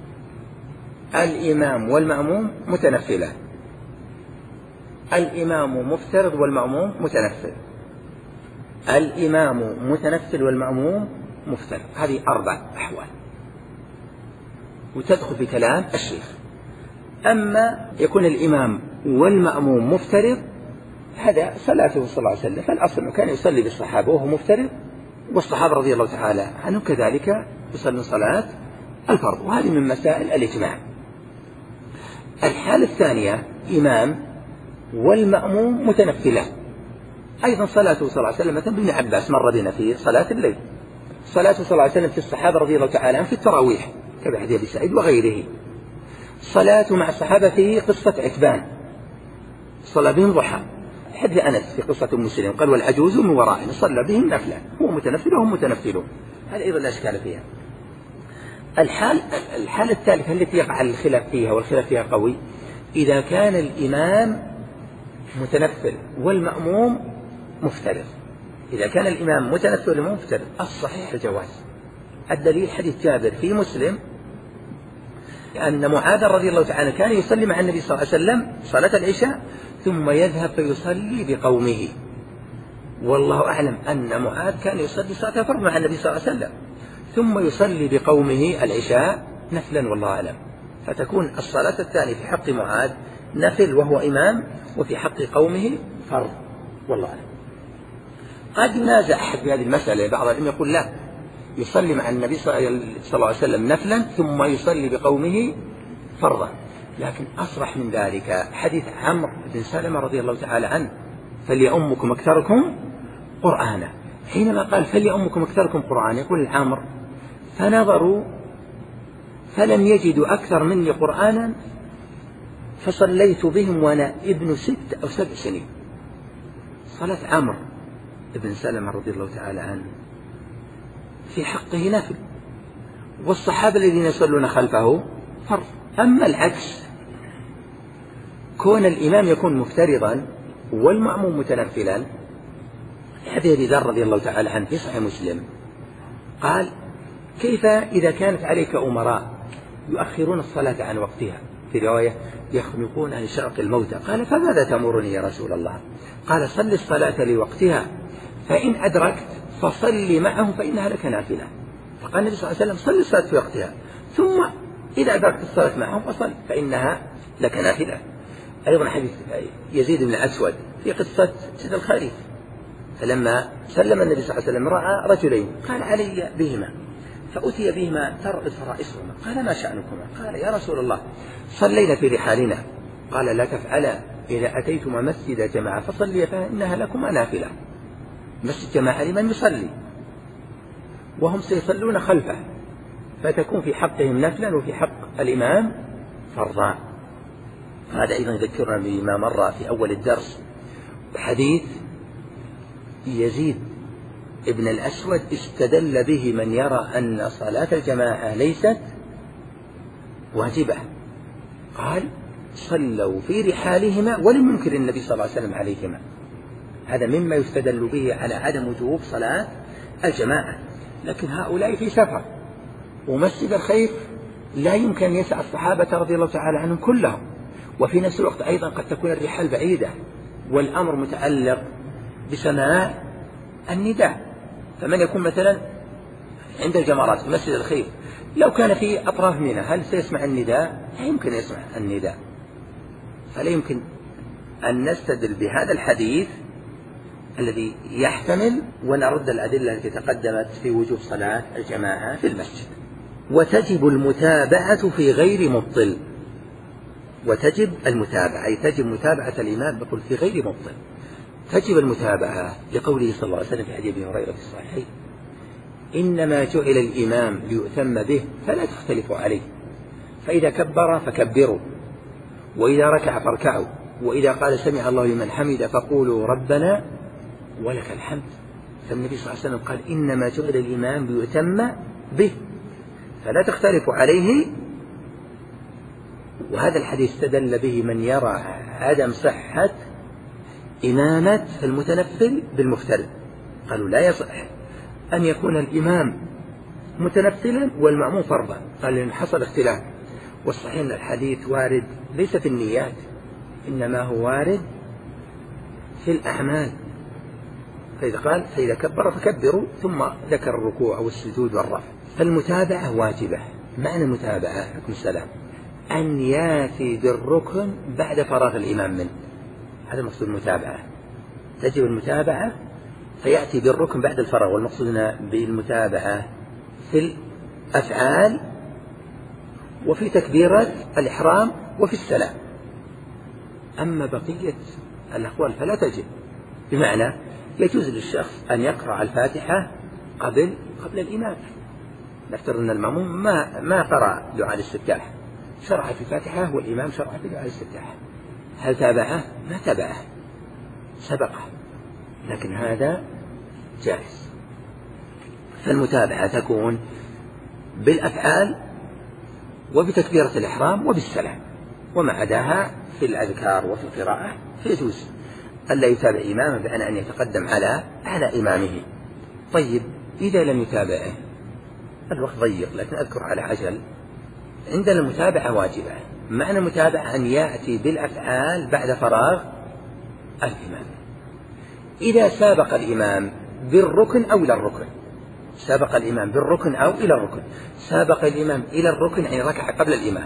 الإمام والمأموم متنفلان، الإمام مفترض والمأموم متنفل، الإمام متنفل والمأموم مفترض. هذه أربع أحوال وتدخل في كلام الشيخ. أما يكون الإمام والمأموم مفترض هذا صلاته صلى الله عليه وسلم، فالأصل أنه كان يصلي بالصحابة وهو مفترض، والصحابة رضي الله تعالى عنهم كذلك يصلون صلاة الفرض، وهذه من مسائل الإجماع. الحالة الثانية إمام والمأموم متنفلان، أيضا صلاته صلى الله عليه وسلم مثلا ابن عباس مر بنا في صلاة الليل، صلاته صلى الله عليه وسلم في الصحابة رضي الله تعالى عنهم في التراويح كبحديث أبي سعيد وغيره، صلاته مع الصحابة في قصة عتبان صلى بهم ضحى، حديث أنس في قصة مسلم قال والعجوز من ورائنا صلى بهم نفلا، هو متنفل وهم متنفلون، هذا أيضا لا إشكال فيها. الحال الحالة الثالثة التي يقع الخلاف فيها والخلاف فيها قوي، إذا كان الإمام متنفل والمأموم مفترض. إذا كان الإمام متنفل والمأموم مفترض الصحيح الجواز. الدليل حديث جابر في مسلم أن معاذ رضي الله تعالى كان يصلي مع النبي صلى الله عليه وسلم صلاة العشاء ثم يذهب فيصلي بقومه، والله أعلم أن معاذ كان يصلي صلاة الفرض مع النبي صلى الله عليه وسلم ثم يصلي بقومه العشاء نفلا والله أعلم، فتكون الصلاة الثانية في حق معاذ نفل وهو إمام، وفي حق قومه فرض والله أعلم. قد ينازع أحد بهذه المسألة، بعض العلم يقول لا، يصلي مع النبي صلى الله عليه وسلم نفلا ثم يصلي بقومه فرضا، لكن أصرح من ذلك حديث عمرو بن سلمة رضي الله تعالى عنه فليؤمكم أكثركم قرآنا، حينما قال فليؤمكم أكثركم قرآنا يقول العمر فنظروا فلم يجدوا أكثر مني قرآنا فصليت بهم وأنا ابن ست أو سبع سنين. صلاة عمرو بن سلمة رضي الله تعالى عنه في حقه نفل، والصحابة الذين يصلون خلفه فرض. أما العكس، كون الإمام يكون مفترضا والمأموم متنفلا، حديث أبي ذر رضي الله تعالى عنه في صحيح مسلم قال كيف إذا كانت عليك أمراء يؤخرون الصلاة عن وقتها، في رواية يخنقون عن شرق الموتى، قال فماذا تأمرني يا رسول الله؟ قال صل الصلاة لوقتها فإن أدركت فصل معهم فإنها لك نافلة. فقال النبي صلى الله عليه وسلم صل الصلاة في وقتها ثم إذا أدركت الصلاة معهم فصل فإنها لك نافلة. أيضا حديث يزيد بن الأسود في قصة سيد الخريف، فلما سلم النبي صلى الله عليه وسلم رأى رجلين قال علي بهما، فأتي بهما ترعد فرائصهما، قال ما شأنكما؟ قال يا رسول الله صلينا في رحالنا. قال لا تفعلا، إذا أتيتما مسجد جماعة فصلي فإنها لكما نافلة. مسجد جماعة لمن يصلي وهم سيصلون خلفه، فتكون في حقهم نفلا وفي حق الإمام فرضا. هذا أيضا يذكرنا بما مر في أول الدرس حديث يزيد ابن الأسود استدل به من يرى أن صلاة الجماعة ليست واجبة، قال صلوا في رحالهما ولم ينكر النبي صلى الله عليه وسلم عليهما. هذا مما يستدل به على عدم وجوب صلاة الجماعة. لكن هؤلاء في سفر ومسجد الخيف لا يمكن أن يسع الصحابة رضي الله تعالى عنهم كلهم، وفي نفس الوقت أيضا قد تكون الرحال بعيدة والأمر متعلق بسماع النداء. فمن يكون مثلا عند الجمرات في مسجد الخيف لو كان في أطراف منى هل سيسمع النداء؟ لا يمكن يسمع النداء. فلا يمكن أن نستدل بهذا الحديث الذي يحتمل ونرد الأدلة التي تقدمت في وجوب صلاة الجماعة في المسجد. وتجب المتابعة في غير مبطل. وتجب المتابعة أي تجب متابعة الإمام بقول في غير مبطل. تجب المتابعة لقوله صلى الله عليه وسلم في حديث أبي هريرة في الصحيحين: إنما جعل الإمام ليؤتم به فلا تختلفوا عليه، فإذا كبر فكبروا، وإذا ركع فاركعوا، وإذا قال سمع الله لمن حمد فقولوا ربنا ولك الحمد. فالنبي صلى الله عليه وسلم قال: إنما جعل الإمام ليؤتم به فلا تختلفوا عليه. وهذا الحديث استدل به من يرى عدم صحة إمامة المتنفل بالمفترض، قالوا لا يصح أن يكون الإمام متنفلا والمأموم فرضا، قال إن حصل اختلاف. والصحيح أن الحديث وارد ليس في النيات، إنما هو وارد في الأعمال. فإذا قال فإذا كبر فكبروا، ثم ذكر الركوع والسجود والرفع. فالمتابعة واجبة. معنى المتابعة حكم السلام أن يأتي بالركن بعد فراغ الإمام منه، هذا مقصود المتابعة. تجب المتابعة فيأتي بالركن بعد الفراغ. والمقصود بالمتابعة في الأفعال وفي تكبيرة الإحرام وفي السلام. أما بقية الأقوال فلا تجب، بمعنى يجوز للشخص أن يقرأ الفاتحة قبل قبل الإمام. نفترض أن المأموم ما ما قرأ دعاء الاستفتاح، شرع في الفاتحة والإمام شرع في دعاء الاستفتاح، هل تابعه؟ ما تابعه، سبقه، لكن هذا جائز. فالمتابعة تكون بالأفعال وبتكبيرة الإحرام وبالسلام، وما عداها في الأذكار وفي القراءة فيجوز ألا يتابع إمامه بأن أن يتقدم على على إمامه. طيب إذا لم يتابعه، الوقت ضيق لكن أذكر على عجل، عندنا المتابعة واجبة. معنى المتابعة أن يأتي بالأفعال بعد فراغ الإمام. إذا سابق الإمام بالركن أو إلى الركن، سابق الإمام بالركن أو إلى الركن، سابق الإمام إلى الركن يعني ركع قبل الإمام،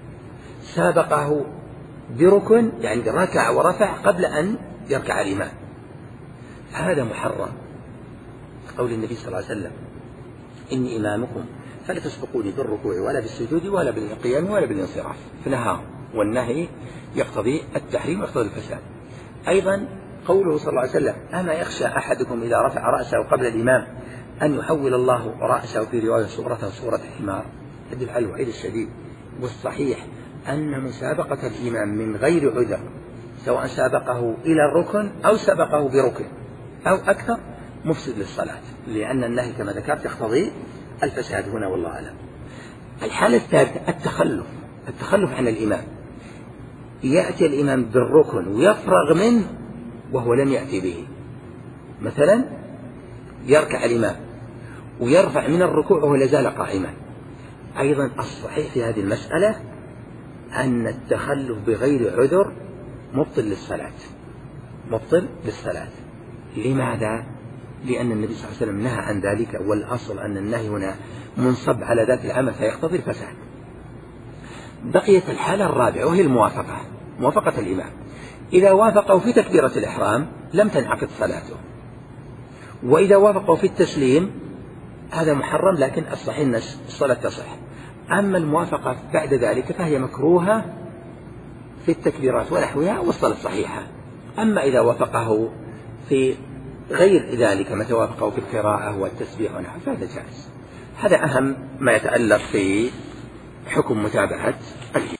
سابقه بركن يعني ركع ورفع قبل أن يركع الإمام، هذا محرم. قول النبي صلى الله عليه وسلم: إني إمامكم فلا تسبقوني بالركوع ولا بالسجود ولا بالقيام ولا بالانصراف، فنهى، والنهي يقتضي التحريم ويقتضي الفساد. أيضا قوله صلى الله عليه وسلم: أما يخشى أحدكم إذا رفع رأسه قبل الإمام أن يحول الله رأسه في رواية صورته صورة حمار، يدل على الوعيد الشديد. والصحيح أن مسابقة الإمام من غير عذر، سواء سابقه إلى الركن أو سبقه بركن أو أكثر، مفسد للصلاة، لأن النهي كما ذكرت يقتضي الفساد هنا، والله أعلم. الحالة الثالثة التخلف، التخلف عن الإمام. يأتي الإمام بالركن ويفرغ منه وهو لم يأتي به، مثلا يركع الإمام ويرفع من الركوع وهو لازال قائما. أيضا الصحيح في هذه المسألة أن التخلف بغير عذر مبطل للصلاة، مبطل للصلاة. لماذا؟ لأن النبي صلى الله عليه وسلم نهى عن ذلك، والأصل أن النهي هنا منصب على ذات العمل فيقتضي الفساد. بقيت الحالة الرابعة وهي الموافقة، موافقة الإمام. إذا وافقه في تكبيرة الإحرام لم تنعقد صلاته، وإذا وافقه في التسليم هذا محرم، لكن الصحيح أن الصلاة تصح. أما الموافقة بعد ذلك فهي مكروهة في التكبيرات ونحوها والصلاة صحيحة. أما إذا وافقه في غير ذلك متى وافقه في القراءة والتسبيح ونحوه فهذا جائز. هذا أهم ما يتعلق في حكم متابعة الإمام.